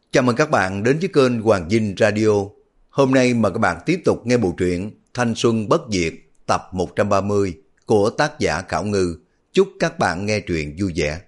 Chào mừng các bạn đến với kênh Hoàng Dinh Radio. Hôm nay mời các bạn tiếp tục nghe bộ truyện Thanh Xuân Bất Diệt tập 130 của tác giả Khảo Ngư. Chúc các bạn nghe truyện vui vẻ.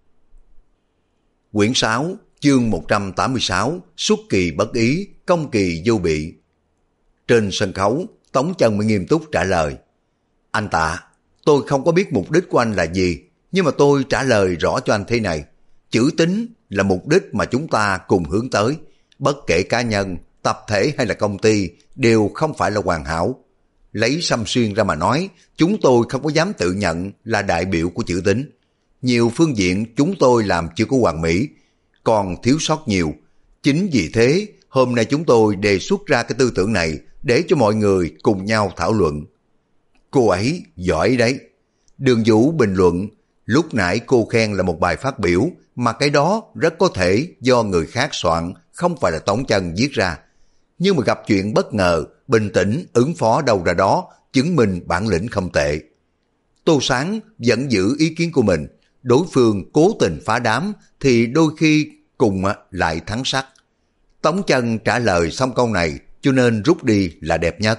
Quyển 6, chương 186, xuất kỳ bất ý, công kỳ vô bị. Trên sân khấu, Tống Chân mới nghiêm túc trả lời. Anh Tạ, tôi không có biết mục đích của anh là gì, nhưng mà tôi trả lời rõ cho anh thế này. Chữ tín là mục đích mà chúng ta cùng hướng tới. Bất kể cá nhân, tập thể hay là công ty đều không phải là hoàn hảo. Lấy Sâm Xuyên ra mà nói, chúng tôi không có dám tự nhận là đại biểu của chữ tín. Nhiều phương diện chúng tôi làm chưa có hoàn mỹ, còn thiếu sót nhiều. Chính vì thế, hôm nay chúng tôi đề xuất ra cái tư tưởng này để cho mọi người cùng nhau thảo luận. Cô ấy giỏi đấy. Đường Vũ bình luận, lúc nãy cô khen là một bài phát biểu, mà cái đó rất có thể do người khác soạn, không phải là Tống Chân viết ra. Nhưng mà gặp chuyện bất ngờ, bình tĩnh, ứng phó đâu ra đó, chứng minh bản lĩnh không tệ. Tô Sáng vẫn giữ ý kiến của mình, đối phương cố tình phá đám thì đôi khi cùng lại thắng sắc. Tống Chân trả lời xong câu này cho nên rút đi là đẹp nhất.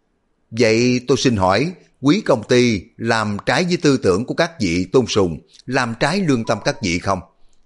Vậy tôi xin hỏi, quý công ty làm trái với tư tưởng của các vị tôn sùng, làm trái lương tâm các vị không?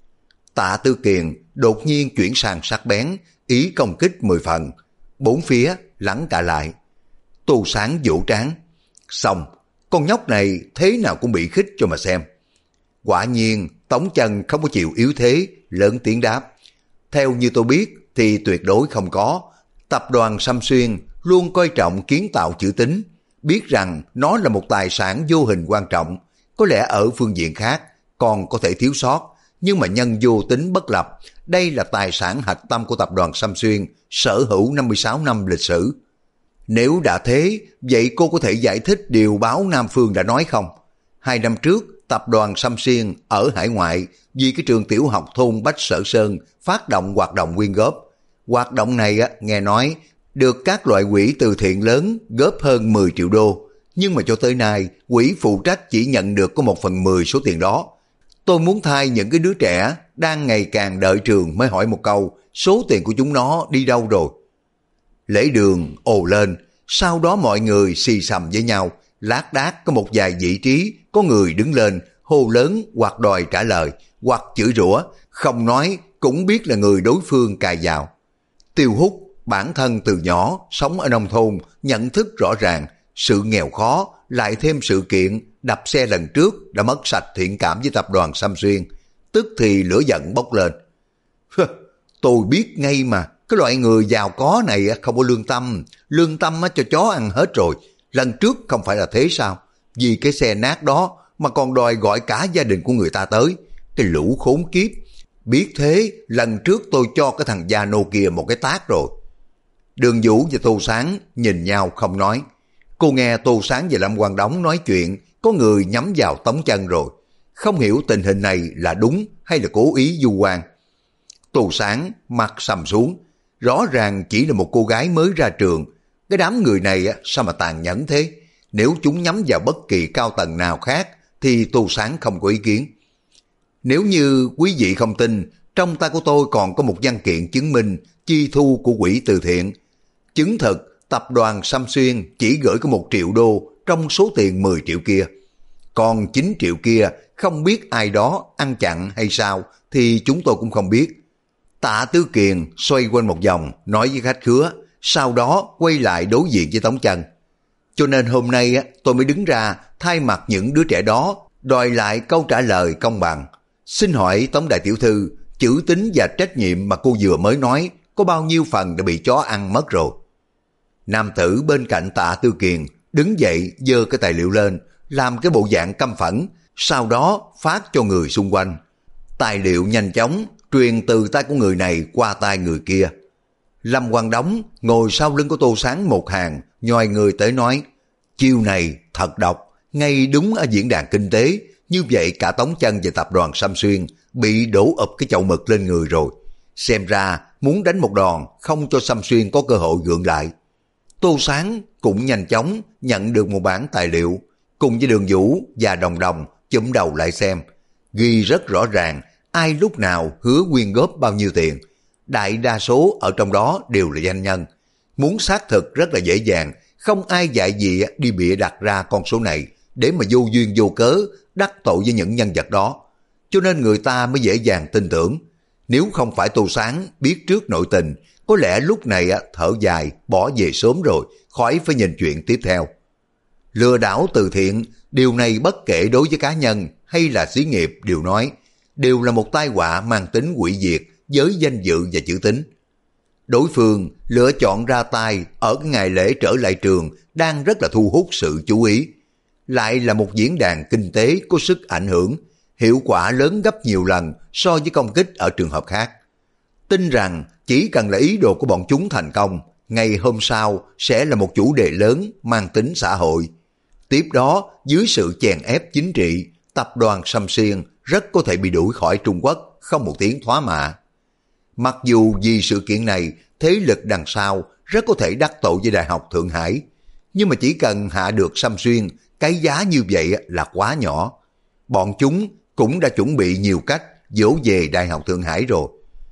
Tạ Tư Kiền đột nhiên chuyển sang sắc bén, ý công kích 10 phần. Bốn phía lắng cả lại. Tô Sáng vỗ trán. Xong, con nhóc này thế nào cũng bị khích cho mà xem. Quả nhiên, Tống Chân không có chịu yếu thế, lớn tiếng đáp. Theo như tôi biết thì tuyệt đối không có. Tập đoàn Sâm Xuyên luôn coi trọng kiến tạo chữ tín, biết rằng nó là một tài sản vô hình quan trọng. Có lẽ ở phương diện khác còn có thể thiếu sót, nhưng mà nhân vô tính bất lập, đây là tài sản hạch tâm của tập đoàn Sâm Xuyên, sở hữu 56 năm lịch sử. Nếu đã thế, vậy cô có thể giải thích điều báo Nam Phương đã nói không? 2 năm trước, tập đoàn Sâm Xuyên ở hải ngoại vì cái trường tiểu học thôn Bách Sở Sơn phát động hoạt động quyên góp. Hoạt động này nghe nói được các loại quỹ từ thiện lớn góp hơn 10 triệu đô, nhưng mà cho tới nay, quỹ phụ trách chỉ nhận được có 1/10 số tiền đó. Tôi muốn thay những cái đứa trẻ đang ngày càng đợi trường mới hỏi một câu, số tiền của chúng nó đi đâu rồi? Lễ Đường ồ lên, sau đó mọi người xì xầm với nhau, lác đác có một vài vị trí, có người đứng lên, hô lớn hoặc đòi trả lời, hoặc chửi rủa, không nói cũng biết là người đối phương cài vào. Tiêu Hút, bản thân từ nhỏ, sống ở nông thôn, nhận thức rõ ràng, sự nghèo khó, lại thêm sự kiện đập xe lần trước đã mất sạch thiện cảm với tập đoàn Sâm Xuyên, tức thì lửa giận bốc lên. Tôi biết ngay mà, cái loại người giàu có này không có lương tâm cho chó ăn hết rồi, lần trước không phải là thế sao? Vì cái xe nát đó mà còn đòi gọi cả gia đình của người ta tới, cái lũ khốn kiếp. Biết thế, lần trước tôi cho cái thằng Gia Nô kia một cái tát rồi. Đường Vũ và Tô Sáng nhìn nhau không nói. Cô nghe Tô Sáng và Lâm Quang Đống nói chuyện, có người nhắm vào Tống Chân rồi. Không hiểu tình hình này là đúng hay là cố ý du quan. Tô Sáng mặt sầm xuống, rõ ràng chỉ là một cô gái mới ra trường. Cái đám người này sao mà tàn nhẫn thế? Nếu chúng nhắm vào bất kỳ cao tầng nào khác thì Tô Sáng không có ý kiến. Nếu như quý vị không tin, trong tay của tôi còn có một văn kiện chứng minh chi thu của quỹ từ thiện. Chứng thực tập đoàn Sâm Xuyên chỉ gửi có 1 triệu đô trong số tiền 10 triệu kia. Còn 9 triệu kia không biết ai đó ăn chặn hay sao thì chúng tôi cũng không biết. Tạ Tư Kiền xoay quanh một vòng nói với khách khứa, sau đó quay lại đối diện với Tống Chân. Cho nên hôm nay tôi mới đứng ra thay mặt những đứa trẻ đó đòi lại câu trả lời công bằng. Xin hỏi Tống đại tiểu thư, chữ tín và trách nhiệm mà cô vừa mới nói có bao nhiêu phần đã bị chó ăn mất rồi? Nam tử bên cạnh Tạ Tư Kiền đứng dậy giơ cái tài liệu lên, làm cái bộ dạng căm phẫn, sau đó phát cho người xung quanh. Tài liệu nhanh chóng truyền từ tay của người này qua tay người kia. Lâm Quang Đống ngồi sau lưng của Tô Sáng một hàng, nhòi người tới nói, chiêu này thật độc, ngay đúng ở diễn đàn kinh tế, như vậy cả Tống Chân và tập đoàn Sâm Xuyên bị đổ ụp cái chậu mực lên người rồi. Xem ra muốn đánh một đòn không cho Sâm Xuyên có cơ hội gượng lại. Tô Sáng cũng nhanh chóng nhận được một bản tài liệu, cùng với Đường Vũ và Đồng Đồng chụm đầu lại xem, ghi rất rõ ràng ai lúc nào hứa quyên góp bao nhiêu tiền. đại đa số ở trong đó đều là danh nhân. Muốn xác thực rất là dễ dàng, không ai dạy gì đi bịa đặt ra con số này để mà vô duyên vô cớ đắc tội với những nhân vật đó. Cho nên người ta mới dễ dàng tin tưởng. Nếu không phải Tô Sáng biết trước nội tình, có lẽ lúc này thở dài bỏ về sớm rồi, khỏi phải nhìn chuyện tiếp theo. Lừa đảo từ thiện, điều này bất kể đối với cá nhân hay là xí nghiệp đều nói, đều là một tai họa mang tính hủy diệt với danh dự và chữ tín. Đối phương lựa chọn ra tay ở cái ngày lễ trở lại trường đang rất là thu hút sự chú ý. Lại là một diễn đàn kinh tế có sức ảnh hưởng, hiệu quả lớn gấp nhiều lần so với công kích ở trường hợp khác. Tin rằng chỉ cần là ý đồ của bọn chúng thành công, ngày hôm sau sẽ là một chủ đề lớn mang tính xã hội. Tiếp đó, dưới sự chèn ép chính trị, tập đoàn Sâm Xuyên rất có thể bị đuổi khỏi Trung Quốc, không một tiếng thoá mạ. Mặc dù vì sự kiện này, thế lực đằng sau rất có thể đắc tội với Đại học Thượng Hải, nhưng mà chỉ cần hạ được Sâm Xuyên, cái giá như vậy là quá nhỏ. Bọn chúng cũng đã chuẩn bị nhiều cách dỗ về Đại học Thượng Hải rồi.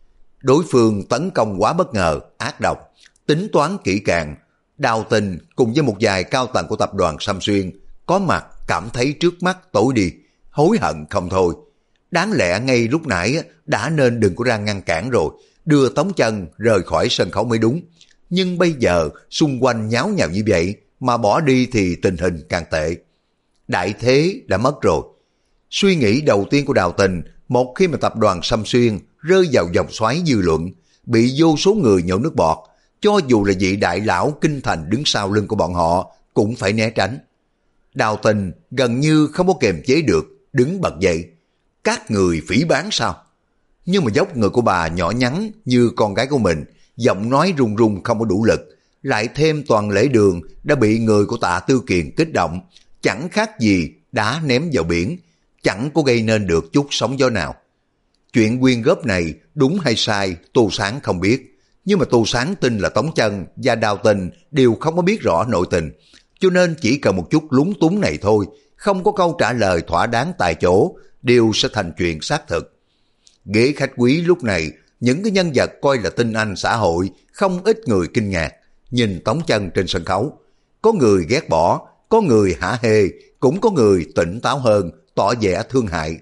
Đối phương tấn công quá bất ngờ, ác độc, tính toán kỹ càng. Đào Tình cùng với một vài cao tầng của tập đoàn Sâm Xuyên có mặt cảm thấy trước mắt tối đi, hối hận không thôi. Đáng lẽ ngay lúc nãy đã nên đừng có ra ngăn cản rồi, đưa Tống Chân rời khỏi sân khấu mới đúng. Nhưng bây giờ xung quanh nháo nhào như vậy mà bỏ đi thì tình hình càng tệ. Đại thế đã mất rồi. Suy nghĩ đầu tiên của Đào Tình một khi mà tập đoàn Sâm Xuyên rơi vào vòng xoáy dư luận, bị vô số người nhổ nước bọt, cho dù là vị đại lão kinh thành đứng sau lưng của bọn họ cũng phải né tránh. Đào Tình gần như không có kiềm chế được, đứng bật dậy. Các người phỉ báng sao? Nhưng mà dốc người của bà nhỏ nhắn như con gái của mình, giọng nói run run không có đủ lực, lại thêm toàn lễ đường đã bị người của Tạ Tư Kiền kích động, chẳng khác gì đá ném vào biển, chẳng có gây nên được chút sóng gió nào. Chuyện quyên góp này đúng hay sai Tô Sáng không biết, nhưng mà Tô Sáng tin là Tống Chân và Đào Tình đều không có biết rõ nội tình, cho nên chỉ cần một chút lúng túng này thôi, không có câu trả lời thỏa đáng tại chỗ, đều sẽ thành chuyện xác thực. Ghế khách quý lúc này, những cái nhân vật coi là tinh anh xã hội, không ít người kinh ngạc, nhìn Tống Chân trên sân khấu. Có người ghét bỏ, có người hả hê, cũng có người tỉnh táo hơn, tỏ vẻ thương hại.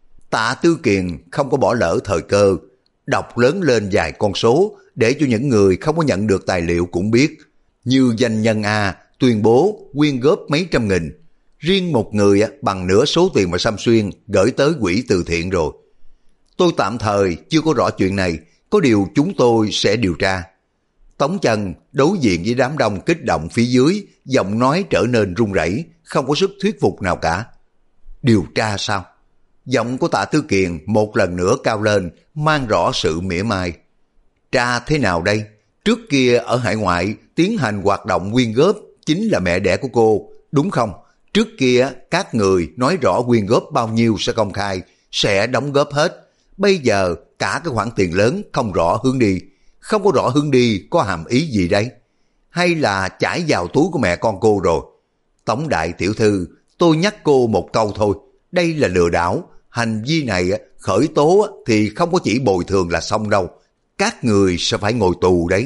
Tạ Tư Kiền không có bỏ lỡ thời cơ, đọc lớn lên vài con số để cho những người không có nhận được tài liệu cũng biết. Như danh nhân A tuyên bố quyên góp mấy trăm nghìn, riêng một người bằng nửa số tiền mà Sâm Xuyên gửi tới quỹ từ thiện rồi. Tôi tạm thời chưa có rõ chuyện này, có điều chúng tôi sẽ điều tra. Tống Chân đối diện với đám đông kích động phía dưới, giọng nói trở nên run rẩy, không có sức thuyết phục nào cả. Điều tra sao? Giọng của Tạ Tư Kiền một lần nữa cao lên, mang rõ sự mỉa mai. Tra thế nào đây? Trước kia ở hải ngoại tiến hành hoạt động quyên góp chính là mẹ đẻ của cô, đúng không? Trước kia các người nói rõ quyên góp bao nhiêu sẽ công khai, sẽ đóng góp hết. Bây giờ cả cái khoản tiền lớn không rõ hướng đi. Không có rõ hướng đi có hàm ý gì đây? Hay là chải vào túi của mẹ con cô rồi? Tống đại tiểu thư, tôi nhắc cô một câu thôi. Đây là lừa đảo. Hành vi này khởi tố thì không có chỉ bồi thường là xong đâu. Các người sẽ phải ngồi tù đấy.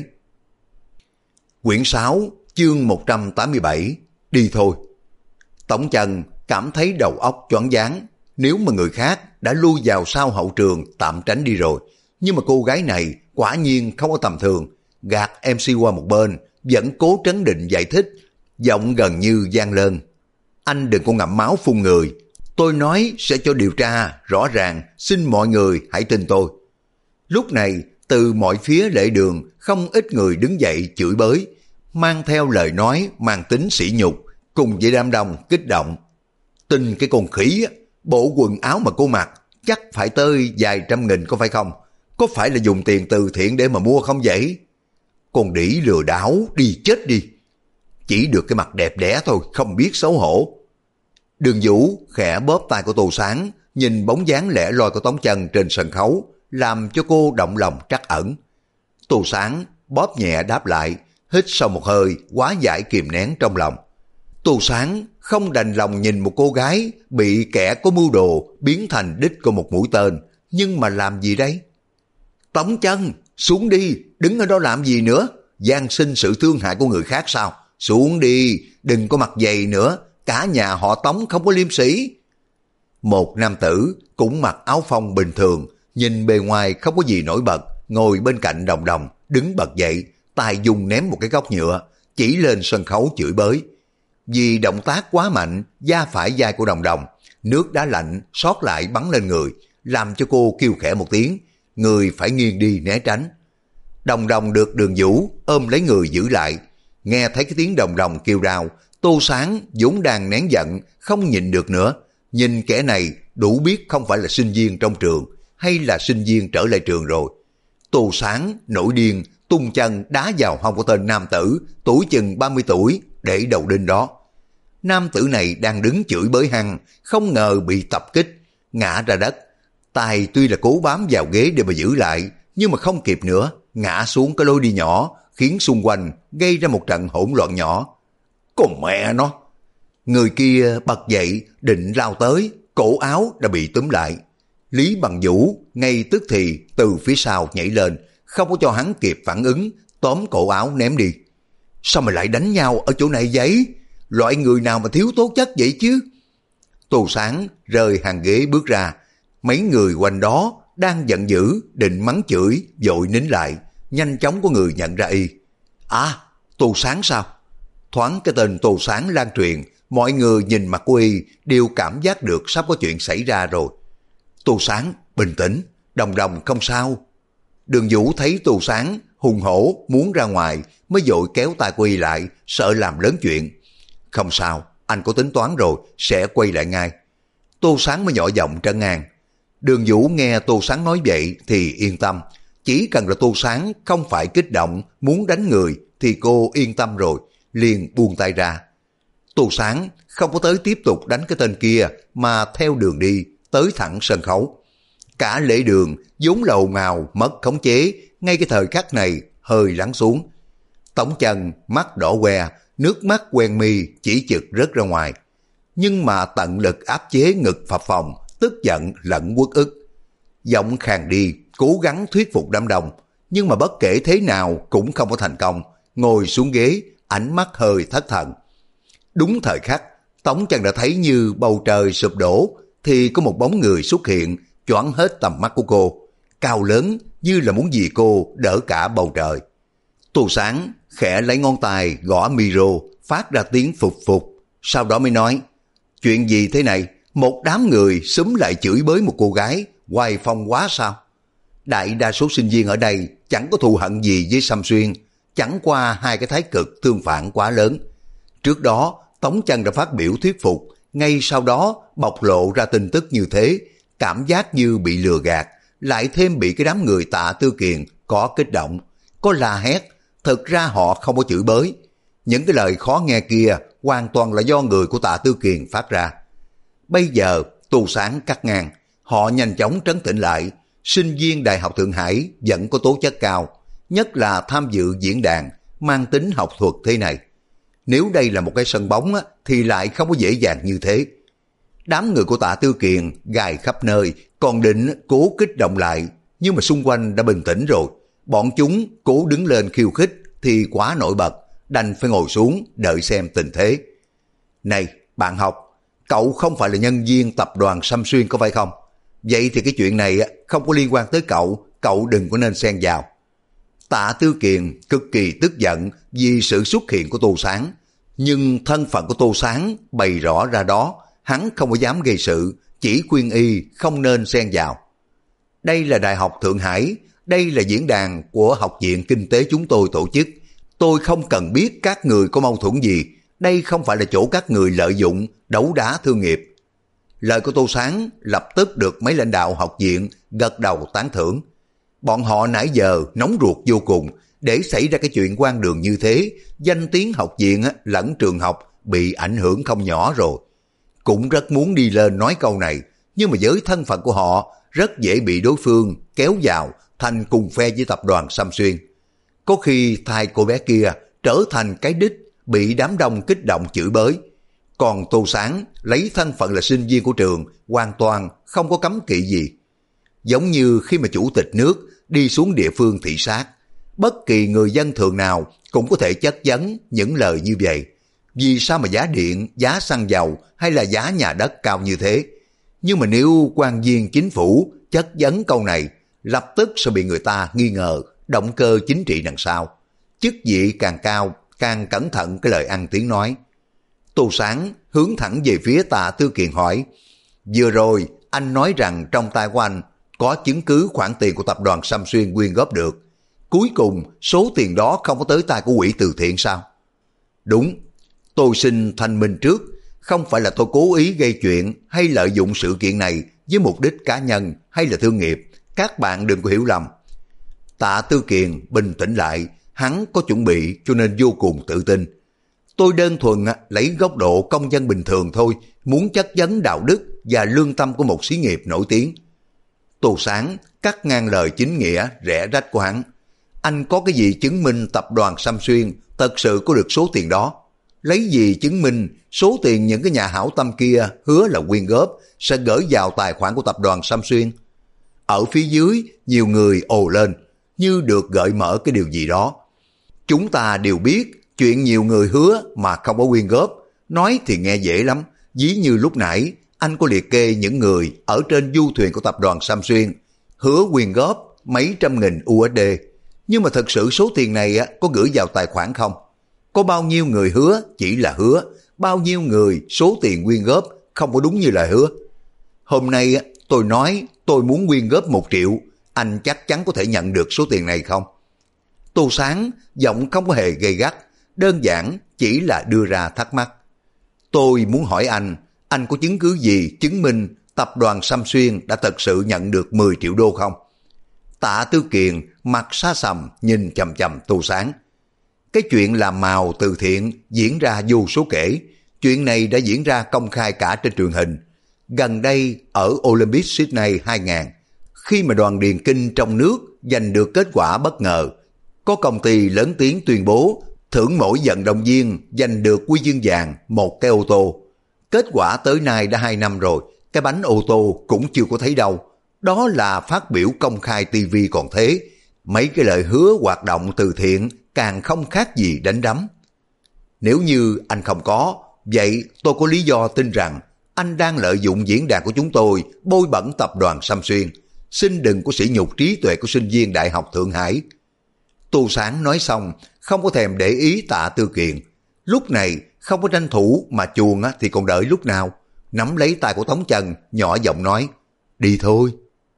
Quyển 6, chương 187, đi thôi. Tống Chân cảm thấy đầu óc choáng váng. Nếu mà người khác đã lui vào sau hậu trường tạm tránh đi rồi, nhưng mà cô gái này quả nhiên không có tầm thường. Gạt MC qua một bên, vẫn cố trấn định giải thích, giọng gần như vang lên. Anh đừng có ngậm máu phun người. Tôi nói sẽ cho điều tra rõ ràng, xin mọi người hãy tin tôi. Lúc này, từ mọi phía lễ đường, không ít người đứng dậy chửi bới, mang theo lời nói mang tính sỉ nhục, cùng với đám đông kích động. Tin cái con khỉ, bộ quần áo mà cô mặc chắc phải tới vài trăm nghìn có phải không? Có phải là dùng tiền từ thiện để mà mua không vậy? Con đĩ lừa đảo, đi chết đi. Chỉ được cái mặt đẹp đẽ thôi, không biết xấu hổ. Đường Vũ khẽ bóp tay của Tô Sáng, nhìn bóng dáng lẻ loi của Tống Chân trên sân khấu, làm cho cô động lòng trắc ẩn. Tô Sáng bóp nhẹ đáp lại, hít sâu một hơi, hóa giải kìm nén trong lòng. Tô Sáng không đành lòng nhìn một cô gái bị kẻ có mưu đồ biến thành đích của một mũi tên, nhưng mà làm gì đấy? Tống Chân, xuống đi, đứng ở đó làm gì nữa? Gian sinh sự thương hại của người khác sao? Xuống đi, đừng có mặt dày nữa, cả nhà họ Tống không có liêm sĩ. Một nam tử cũng mặc áo phông bình thường, nhìn bề ngoài không có gì nổi bật, ngồi bên cạnh Đồng Đồng, đứng bật dậy, tay dùng ném một cái góc nhựa, chỉ lên sân khấu chửi bới. Vì động tác quá mạnh, da phải vai của Đồng Đồng, nước đá lạnh xót lại bắn lên người, làm cho cô kêu khẽ một tiếng, người phải nghiêng đi né tránh. Đồng Đồng được Đường Vũ ôm lấy người giữ lại. Nghe thấy cái tiếng Đồng Đồng kêu đau, Tô Sáng vốn đang nén giận, không nhịn được nữa. Nhìn kẻ này đủ biết không phải là sinh viên trong trường, hay là sinh viên trở lại trường rồi. Tô Sáng nổi điên, tung chân đá vào hông của tên nam tử, tuổi chừng 30 tuổi, để đầu đinh đó. Nam tử này đang đứng chửi bới hăng, không ngờ bị tập kích, ngã ra đất. Tài tuy là cố bám vào ghế để mà giữ lại, nhưng mà không kịp nữa, ngã xuống cái lối đi nhỏ, khiến xung quanh gây ra một trận hỗn loạn nhỏ. Con mẹ nó! Người kia bật dậy, định lao tới, cổ áo đã bị túm lại. Lý Bằng Vũ ngay tức thì từ phía sau nhảy lên, không có cho hắn kịp phản ứng, tóm cổ áo ném đi. Sao mà lại đánh nhau ở chỗ này vậy? Loại người nào mà thiếu tố chất vậy chứ? Tô Sáng rời hàng ghế bước ra, mấy người quanh đó đang giận dữ, định mắng chửi, vội nín lại, nhanh chóng có người nhận ra y. À, Tô Sáng sao? Thoáng cái tên Tô Sáng lan truyền, mọi người nhìn mặt của y đều cảm giác được sắp có chuyện xảy ra rồi. Tô Sáng, bình tĩnh, Đồng Đồng không sao. Đường Vũ thấy Tô Sáng hùng hổ muốn ra ngoài, mới vội kéo tay của y lại, sợ làm lớn chuyện. Không sao, anh có tính toán rồi, sẽ quay lại ngay. Tô Sáng mới nhỏ giọng trấn an. Đường Vũ nghe Tô Sáng nói vậy thì yên tâm, chỉ cần là Tô Sáng không phải kích động muốn đánh người thì cô yên tâm rồi, liền buông tay ra. Tô Sáng không có tới tiếp tục đánh cái tên kia mà theo đường đi, tới thẳng sân khấu. Cả lễ đường vốn là ồn ào mất khống chế, ngay cái thời khắc này hơi lắng xuống. Tống Chân mắt đỏ que, nước mắt quen mi chỉ chực rớt ra ngoài. Nhưng mà tận lực áp chế ngực phập phồng, tức giận lẫn uất ức. Giọng khàn đi, cố gắng thuyết phục đám đông, nhưng mà bất kể thế nào cũng không có thành công. Ngồi xuống ghế, ánh mắt hơi thất thần. Đúng thời khắc, Tống Chân đã thấy như bầu trời sụp đổ, thì có một bóng người xuất hiện, choáng hết tầm mắt của cô. Cao lớn như là muốn dì cô đỡ cả bầu trời. Tô Sáng khẽ lấy ngón tay gõ micro, phát ra tiếng phụt phụt, sau đó mới nói, chuyện gì thế này? Một đám người xúm lại chửi bới một cô gái, hoài phong quá sao? Đại đa số sinh viên ở đây chẳng có thù hận gì với Sâm Xuyên, chẳng qua hai cái thái cực tương phản quá lớn. Trước đó, Tống Chân đã phát biểu thuyết phục, ngay sau đó bộc lộ ra tin tức như thế, cảm giác như bị lừa gạt, lại thêm bị cái đám người Tạ Tư Kiền có kích động, có la hét. Thực ra họ không có chửi bới. Những cái lời khó nghe kia hoàn toàn là do người của Tạ Tư Kiền phát ra. Bây giờ Tô Sáng cắt ngang, họ nhanh chóng trấn tĩnh lại. Sinh viên Đại học Thượng Hải vẫn có tố chất cao, nhất là tham dự diễn đàn mang tính học thuật thế này. Nếu đây là một cái sân bóng á, thì lại không có dễ dàng như thế. Đám người của Tạ Tư Kiền gài khắp nơi, còn định cố kích động lại, nhưng mà xung quanh đã bình tĩnh rồi. Bọn chúng cố đứng lên khiêu khích thì quá nổi bật, đành phải ngồi xuống đợi xem tình thế. Này, bạn học, cậu không phải là nhân viên tập đoàn Sâm Xuyên có phải không? Vậy thì cái chuyện này không có liên quan tới cậu, cậu đừng có nên xen vào. Tạ Tư Kiền cực kỳ tức giận vì sự xuất hiện của Tô Sáng, nhưng thân phận của Tô Sáng bày rõ ra đó, hắn không có dám gây sự, chỉ khuyên y không nên xen vào. Đây là Đại học Thượng Hải, đây là diễn đàn của Học viện Kinh tế chúng tôi tổ chức. Tôi không cần biết các người có mâu thuẫn gì, đây không phải là chỗ các người lợi dụng, đấu đá thương nghiệp. Lời của Tô Sáng lập tức được mấy lãnh đạo học viện gật đầu tán thưởng. Bọn họ nãy giờ nóng ruột vô cùng, để xảy ra cái chuyện quan đường như thế, danh tiếng học viện lẫn trường học bị ảnh hưởng không nhỏ rồi. Cũng rất muốn đi lên nói câu này, nhưng mà với thân phận của họ, rất dễ bị đối phương kéo vào thành cùng phe với tập đoàn Sâm Xuyên. Có khi thay cô bé kia trở thành cái đích bị đám đông kích động chửi bới. Còn Tô Sáng lấy thân phận là sinh viên của trường, hoàn toàn không có cấm kỵ gì. Giống như khi mà chủ tịch nước đi xuống địa phương thị sát. Bất kỳ người dân thường nào cũng có thể chất vấn những lời như vậy. Vì sao mà giá điện, giá xăng dầu hay là giá nhà đất cao như thế? Nhưng mà nếu quan viên chính phủ chất vấn câu này, lập tức sẽ bị người ta nghi ngờ động cơ chính trị đằng sau. Chức vị càng cao, càng cẩn thận cái lời ăn tiếng nói. Tô Sáng hướng thẳng về phía Tạ Tư Kiền hỏi, vừa rồi anh nói rằng trong tay của anh có chứng cứ khoản tiền của tập đoàn Sâm Xuyên quyên góp được. Cuối cùng số tiền đó không có tới tay của quỹ từ thiện sao? Đúng, tôi xin thanh minh trước, không phải là tôi cố ý gây chuyện hay lợi dụng sự kiện này với mục đích cá nhân hay là thương nghiệp, các bạn đừng có hiểu lầm. Tạ Tư Kiền bình tĩnh lại, hắn có chuẩn bị cho nên vô cùng tự tin. Tôi đơn thuần lấy góc độ công dân bình thường thôi, muốn chất vấn đạo đức và lương tâm của một xí nghiệp nổi tiếng. Tô Sáng cắt ngang lời chính nghĩa rẽ rách của hắn. Anh có cái gì chứng minh tập đoàn Sâm Xuyên thật sự có được số tiền đó? Lấy gì chứng minh số tiền những cái nhà hảo tâm kia hứa là quyên góp sẽ gửi vào tài khoản của tập đoàn Sâm Xuyên? Ở phía dưới nhiều người ồ lên như được gợi mở cái điều gì đó. Chúng ta đều biết chuyện nhiều người hứa mà không có quyên góp, nói thì nghe dễ lắm. Ví như lúc nãy anh có liệt kê những người ở trên du thuyền của tập đoàn Sâm Xuyên hứa quyên góp mấy trăm nghìn USD. Nhưng mà thật sự số tiền này có gửi vào tài khoản không? Có bao nhiêu người hứa chỉ là hứa, bao nhiêu người số tiền quyên góp không có đúng như lời hứa? Hôm nay tôi nói tôi muốn quyên góp 1 triệu, anh chắc chắn có thể nhận được số tiền này không? Tô Sáng giọng không có hề gay gắt, đơn giản chỉ là đưa ra thắc mắc. Tôi muốn hỏi anh có chứng cứ gì chứng minh tập đoàn Sâm Xuyên đã thật sự nhận được 10 triệu đô không? Tạ Tư Kiền mặt xa sầm nhìn chằm chằm Tô Sáng. Cái chuyện làm màu từ thiện diễn ra vô số kể. Chuyện này đã diễn ra công khai cả trên truyền hình. Gần đây ở Olympic Sydney 2000, khi mà đoàn điền kinh trong nước giành được kết quả bất ngờ, có công ty lớn tiếng tuyên bố thưởng mỗi vận động viên giành được huy chương vàng 1 cái ô tô. Kết quả tới nay đã 2 năm rồi, cái bánh ô tô cũng chưa có thấy đâu. Đó là phát biểu công khai TV còn thế. Mấy cái lời hứa hoạt động từ thiện càng không khác gì đánh đấm. Nếu như anh không có, vậy tôi có lý do tin rằng anh đang lợi dụng diễn đàn của chúng tôi bôi bẩn tập đoàn Sâm Xuyên. Xin đừng có sỉ nhục trí tuệ của sinh viên Đại học Thượng Hải. Tô Sáng nói xong, không có thèm để ý Tạ Tư Kiền. Lúc này không có tranh thủ mà chuồn thì còn đợi lúc nào. Nắm lấy tay của Tống Trần, nhỏ giọng nói, đi thôi.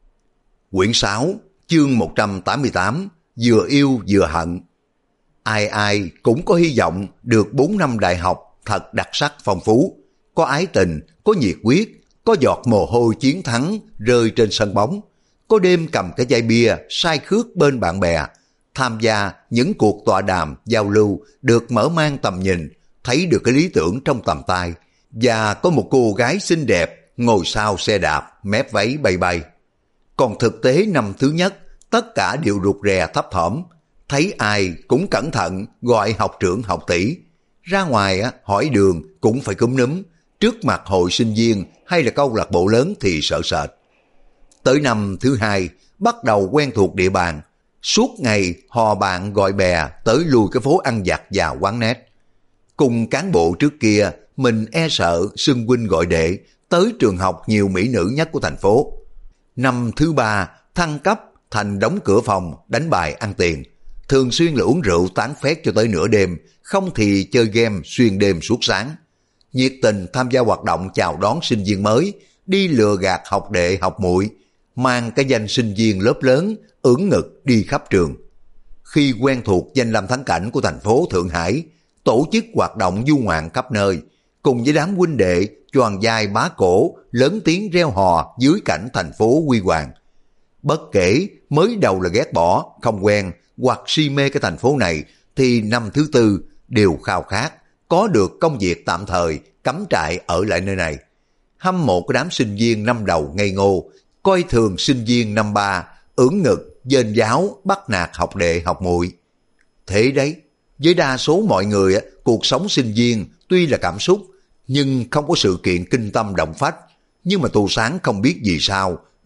Quyển 6, chương 188, vừa yêu vừa hận. Ai ai cũng có hy vọng được 4 năm đại học thật đặc sắc phong phú. Có ái tình, có nhiệt huyết, có giọt mồ hôi chiến thắng rơi trên sân bóng. Có đêm cầm cái chai bia say khước bên bạn bè. Tham gia những cuộc tọa đàm, giao lưu được mở mang tầm nhìn, thấy được cái lý tưởng trong tầm tay. Và có một cô gái xinh đẹp ngồi sau xe đạp, mép váy bay bay. Còn thực tế năm thứ nhất, tất cả đều rụt rè thấp thỏm. Thấy ai cũng cẩn thận gọi học trưởng học tỷ. Ra ngoài hỏi đường cũng phải cúm núm. Trước mặt hội sinh viên hay là câu lạc bộ lớn thì sợ sệt. Tới năm thứ 2, bắt đầu quen thuộc địa bàn. Suốt ngày hò bạn gọi bè tới lui cái phố ăn vặt và quán net. Cùng cán bộ trước kia, mình e sợ xưng huynh gọi đệ tới trường học nhiều mỹ nữ nhất của thành phố. Năm thứ 3, thăng cấp thành đóng cửa phòng, đánh bài ăn tiền. Thường xuyên là uống rượu tán phét cho tới nửa đêm, không thì chơi game xuyên đêm suốt sáng. Nhiệt tình tham gia hoạt động chào đón sinh viên mới, đi lừa gạt học đệ học muội, mang cái danh sinh viên lớp lớn, ưỡn ngực đi khắp trường. Khi quen thuộc danh lam thắng cảnh của thành phố Thượng Hải, tổ chức hoạt động du ngoạn khắp nơi, cùng với đám huynh đệ choàng vai bá cổ, lớn tiếng reo hò dưới cảnh thành phố huy hoàng. Bất kể mới đầu là ghét bỏ, không quen hoặc si mê cái thành phố này, thì năm thứ 4 đều khao khát có được công việc tạm thời, cắm trại ở lại nơi này. Hâm mộ cái đám sinh viên năm đầu ngây ngô, coi thường sinh viên năm 3, ưỡn ngực, dên giáo, bắt nạt học đệ học muội. Thế đấy, với đa số mọi người, cuộc sống sinh viên tuy là cảm xúc, nhưng không có sự kiện kinh tâm động phách. Nhưng mà Tô Sáng không biết vì sao,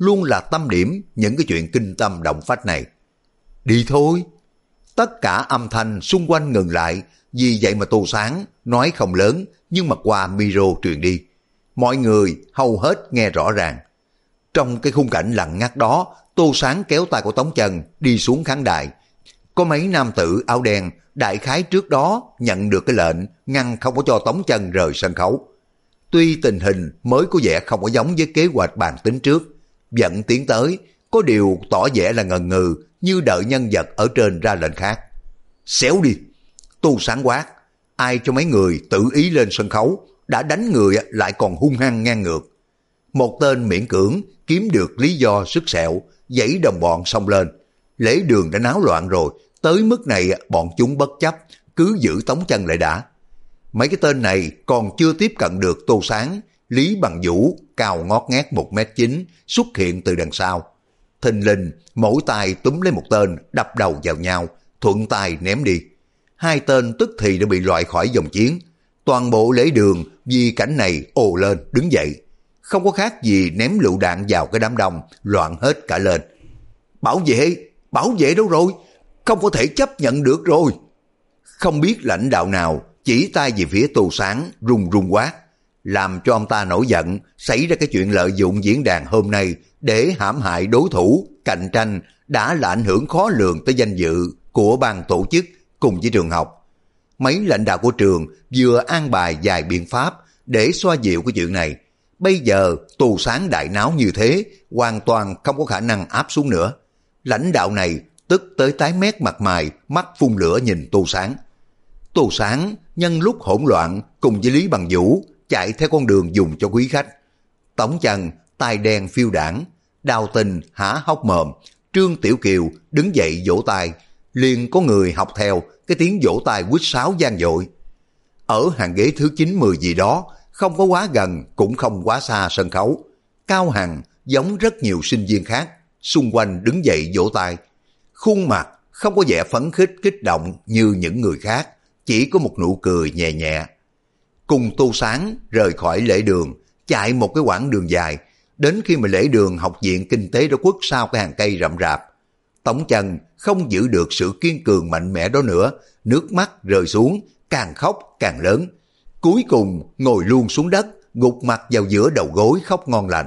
luôn là tâm điểm những cái chuyện kinh tâm động phách này. Đi thôi. Tất cả âm thanh xung quanh ngừng lại, vì vậy mà Tô Sáng nói không lớn nhưng mà qua micro truyền đi. Mọi người hầu hết nghe rõ ràng. Trong cái khung cảnh lặng ngắt đó, Tô Sáng kéo tay của Tống Chân đi xuống khán đài. Có mấy nam tử áo đen đại khái trước đó nhận được cái lệnh ngăn không có cho Tống Chân rời sân khấu. Tuy tình hình mới có vẻ không có giống với kế hoạch bàn tính trước, vẫn tiến tới, có điều tỏ vẻ là ngần ngừ như đợi nhân vật ở trên ra lệnh khác. Xéo đi. Tô Sáng quát, ai cho mấy người tự ý lên sân khấu, đã đánh người lại còn hung hăng ngang ngược. Một tên miễn cưỡng kiếm được lý do sức sẹo, dãy đồng bọn xông lên. Lễ đường đã náo loạn rồi, tới mức này bọn chúng bất chấp, cứ giữ Tống Chân lại đã. Mấy cái tên này còn chưa tiếp cận được Tô Sáng, Lý Bằng Vũ cao ngót nghét 1m9 xuất hiện từ đằng sau. Thình lình, mỗi tay túm lấy một tên, đập đầu vào nhau, thuận tay ném đi. Hai tên tức thì đã bị loại khỏi dòng chiến. Toàn bộ lễ đường vì cảnh này ồ lên đứng dậy. Không có khác gì ném lựu đạn vào cái đám đông, loạn hết cả lên. Bảo vệ đâu rồi? Không có thể chấp nhận được rồi. Không biết lãnh đạo nào chỉ tay về phía Tô Sáng run run quát, làm cho ông ta nổi giận, xảy ra cái chuyện lợi dụng diễn đàn hôm nay để hãm hại đối thủ, cạnh tranh đã là ảnh hưởng khó lường tới danh dự của ban tổ chức cùng với trường học. Mấy lãnh đạo của trường vừa an bài vài biện pháp để xoa dịu cái chuyện này. Bây giờ Tô Sáng đại náo như thế, hoàn toàn không có khả năng áp xuống nữa. Lãnh đạo này tức tới tái mét mặt mày, mắt phun lửa nhìn Tô Sáng. Tô Sáng nhân lúc hỗn loạn cùng với Lý Bằng Vũ chạy theo con đường dùng cho quý khách. Tống Chân tai đen phiêu đảng, Đào Tình há hốc mồm, Trương Tiểu Kiều đứng dậy vỗ tay, liền có người học theo cái tiếng vỗ tay huýt sáo vang dội. Ở hàng ghế thứ 9-10 gì đó, không có quá gần cũng không quá xa sân khấu. Cao Hằng giống rất nhiều sinh viên khác, xung quanh đứng dậy vỗ tay. Khuôn mặt không có vẻ phấn khích kích động như những người khác, chỉ có một nụ cười nhẹ nhẹ. Cùng Tô Sáng rời khỏi lễ đường, chạy một cái quãng đường dài, đến khi mà lễ đường học viện kinh tế đã khuất sau cái hàng cây rậm rạp. Tống Chân không giữ được sự kiên cường mạnh mẽ đó nữa, nước mắt rơi xuống, càng khóc càng lớn. Cuối cùng ngồi luôn xuống đất, gục mặt vào giữa đầu gối khóc ngon lành.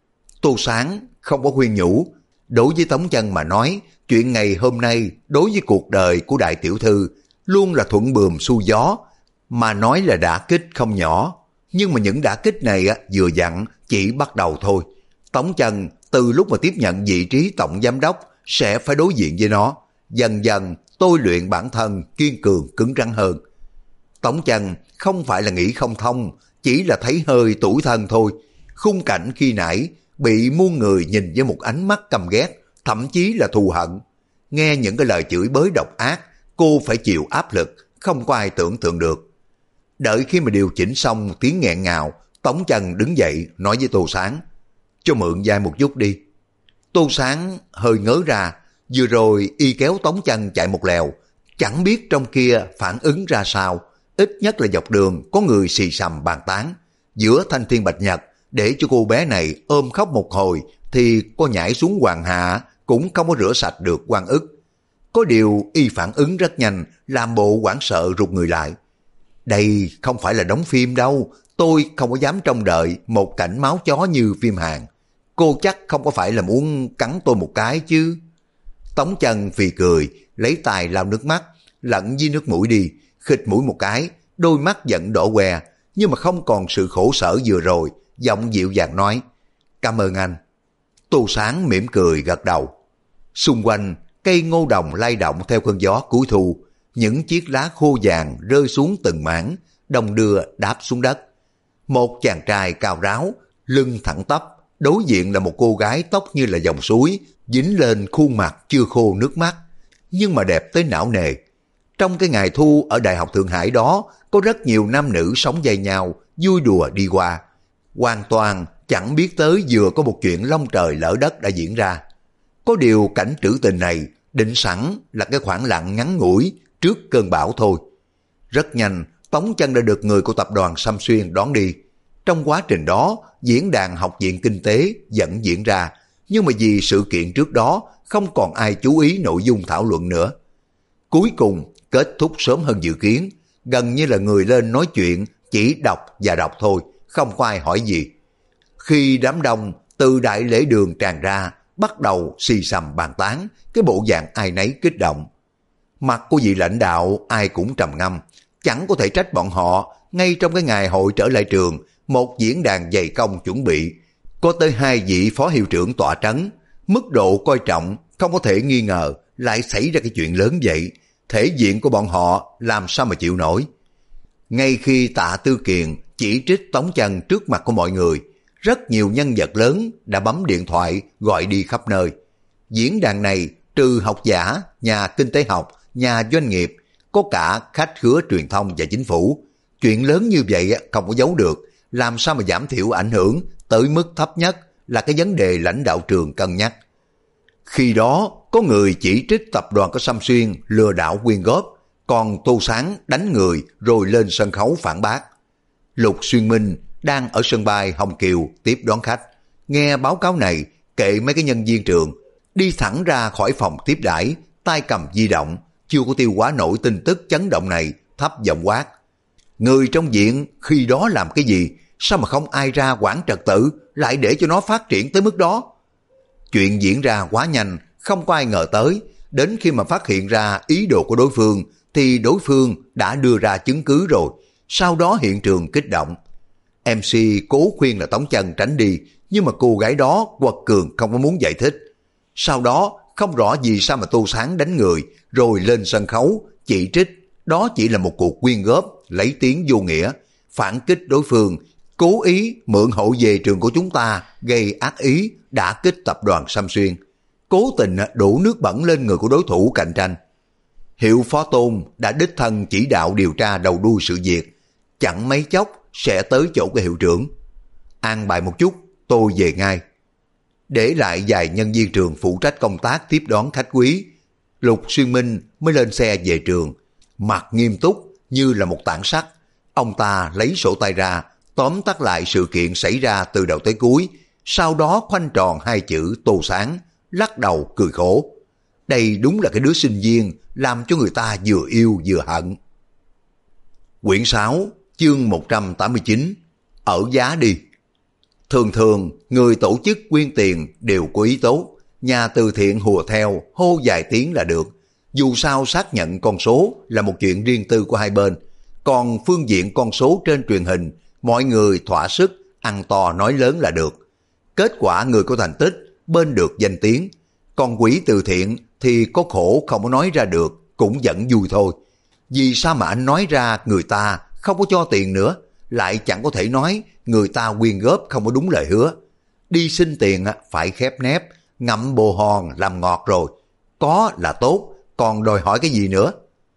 Tô Sáng không có khuyên nhủ. Đối với Tống Chân mà nói, chuyện ngày hôm nay đối với cuộc đời của đại tiểu thư luôn là thuận buồm xuôi gió, mà nói là đả kích không nhỏ. Nhưng mà những đả kích này vừa dặn chỉ bắt đầu thôi. Tống Chân từ lúc mà tiếp nhận vị trí tổng giám đốc sẽ phải đối diện với nó, dần dần tôi luyện bản thân kiên cường cứng rắn hơn. Tống Chân không phải là nghĩ không thông, chỉ là thấy hơi tủi thân thôi. Khung cảnh khi nãy bị muôn người nhìn với một ánh mắt căm ghét, thậm chí là thù hận. Nghe những cái lời chửi bới độc ác, cô phải chịu áp lực, không có ai tưởng tượng được. Đợi khi mà điều chỉnh xong tiếng nghẹn ngào, Tống Chân đứng dậy nói với Tô Sáng, cho mượn vai một chút đi. Tô Sáng hơi ngớ ra, vừa rồi y kéo Tống Chân chạy một lèo, chẳng biết trong kia phản ứng ra sao. Ít nhất là dọc đường có người xì xầm bàn tán. Giữa thanh thiên bạch nhật, để cho cô bé này ôm khóc một hồi thì có nhảy xuống hoàng hạ cũng không có rửa sạch được oan ức. Có điều y phản ứng rất nhanh, làm bộ hoảng sợ rụt người lại. Đây không phải là đóng phim đâu, tôi không có dám trông đợi một cảnh máu chó như phim Hàn. Cô chắc không có phải là muốn cắn tôi một cái chứ. Tống Chân phì cười, lấy tay lau nước mắt, lẫn với nước mũi đi, khịt mũi một cái, đôi mắt giận đỏ que, nhưng mà không còn sự khổ sở vừa rồi, giọng dịu dàng nói, cảm ơn anh. Tô Sáng mỉm cười gật đầu. Xung quanh, cây ngô đồng lay động theo cơn gió cuối thu, những chiếc lá khô vàng rơi xuống từng mảng, đồng đưa đáp xuống đất. Một chàng trai cao ráo, lưng thẳng tắp, đối diện là một cô gái tóc như là dòng suối, dính lên khuôn mặt chưa khô nước mắt, nhưng mà đẹp tới não nề. Trong cái ngày thu ở Đại học Thượng Hải đó, có rất nhiều nam nữ sống dây nhau, vui đùa đi qua. Hoàn toàn chẳng biết tới vừa có một chuyện long trời lỡ đất đã diễn ra. Có điều cảnh trữ tình này định sẵn là cái khoảng lặng ngắn ngủi trước cơn bão thôi. Rất nhanh, Tống Chân đã được người của tập đoàn Sâm Xuyên đón đi. Trong quá trình đó, diễn đàn học viện kinh tế vẫn diễn ra, nhưng mà vì sự kiện trước đó không còn ai chú ý nội dung thảo luận nữa. Cuối cùng kết thúc sớm hơn dự kiến, gần như là người lên nói chuyện chỉ đọc và đọc thôi, không có ai hỏi gì. Khi đám đông từ đại lễ đường tràn ra, bắt đầu xì xầm bàn tán, cái bộ dạng ai nấy kích động. Mặt của vị lãnh đạo ai cũng trầm ngâm, chẳng có thể trách bọn họ. Ngay trong cái ngày hội trở lại trường, một diễn đàn dày công chuẩn bị, có tới 2 vị phó hiệu trưởng tọa trấn, mức độ coi trọng không có thể nghi ngờ, lại xảy ra cái chuyện lớn vậy, thể diện của bọn họ làm sao mà chịu nổi. Ngay khi Tạ Tư Kiền chỉ trích Tống Chân trước mặt của mọi người, rất nhiều nhân vật lớn đã bấm điện thoại gọi đi khắp nơi. Diễn đàn này trừ học giả, nhà kinh tế học, nhà doanh nghiệp, có cả khách khứa truyền thông và chính phủ. Chuyện lớn như vậy không có giấu được, làm sao mà giảm thiểu ảnh hưởng tới mức thấp nhất là cái vấn đề lãnh đạo trường cân nhắc. Khi đó có người chỉ trích tập đoàn của Sâm Xuyên lừa đảo quyên góp, còn Tô Sáng đánh người rồi lên sân khấu phản bác. Lục Xuyên Minh đang ở sân bay Hồng Kiều tiếp đón khách, nghe báo cáo này kệ mấy cái nhân viên trường, đi thẳng ra khỏi phòng tiếp đãi, tay cầm di động, chưa có tiêu hóa nổi tin tức chấn động này, thấp giọng quát: người trong viện khi đó làm cái gì, sao mà không ai ra quản trật tự, lại để cho nó phát triển tới mức đó. Chuyện diễn ra quá nhanh, không có ai ngờ tới, đến khi mà phát hiện ra ý đồ của đối phương thì đối phương đã đưa ra chứng cứ rồi. Sau đó hiện trường kích động, MC cố khuyên là Tống Chân tránh đi, nhưng mà cô gái đó quật cường không có muốn giải thích. Sau đó không rõ vì sao mà Tô Sáng đánh người rồi lên sân khấu chỉ trích đó chỉ là một cuộc quyên góp lấy tiếng vô nghĩa, phản kích đối phương cố ý mượn hội về trường của chúng ta gây ác ý đả kích tập đoàn Sâm Xuyên, cố tình đổ nước bẩn lên người của đối thủ cạnh tranh. Hiệu Phó Tôn đã đích thân chỉ đạo điều tra đầu đuôi sự việc, chẳng mấy chốc sẽ tới chỗ của hiệu trưởng. An bài một chút, tôi về ngay. Để lại vài nhân viên trường phụ trách công tác tiếp đón khách quý, Lục Xuyên Minh mới lên xe về trường, mặt nghiêm túc như là một tảng sắt. Ông ta lấy sổ tay ra, tóm tắt lại sự kiện xảy ra từ đầu tới cuối, sau đó khoanh tròn 2 chữ Tô Sáng, lắc đầu cười khổ. Đây đúng là cái đứa sinh viên làm cho người ta vừa yêu vừa hận. Quyển 6, chương 189, ở giá đi. Thường thường, người tổ chức quyên tiền đều có ý tốt, nhà từ thiện hùa theo, hô vài tiếng là được. Dù sao xác nhận con số là một chuyện riêng tư của hai bên, còn phương diện con số trên truyền hình, mọi người thỏa sức, ăn to nói lớn là được. Kết quả người có thành tích, bên được danh tiếng, còn quỹ từ thiện thì có khổ không có nói ra được, cũng vẫn vui thôi. Vì sao mà anh nói ra người ta không có cho tiền nữa, lại chẳng có thể nói người ta quyên góp không có đúng lời hứa. Đi xin tiền phải khép nép, ngậm bồ hòn làm ngọt rồi. Có là tốt, còn đòi hỏi cái gì nữa.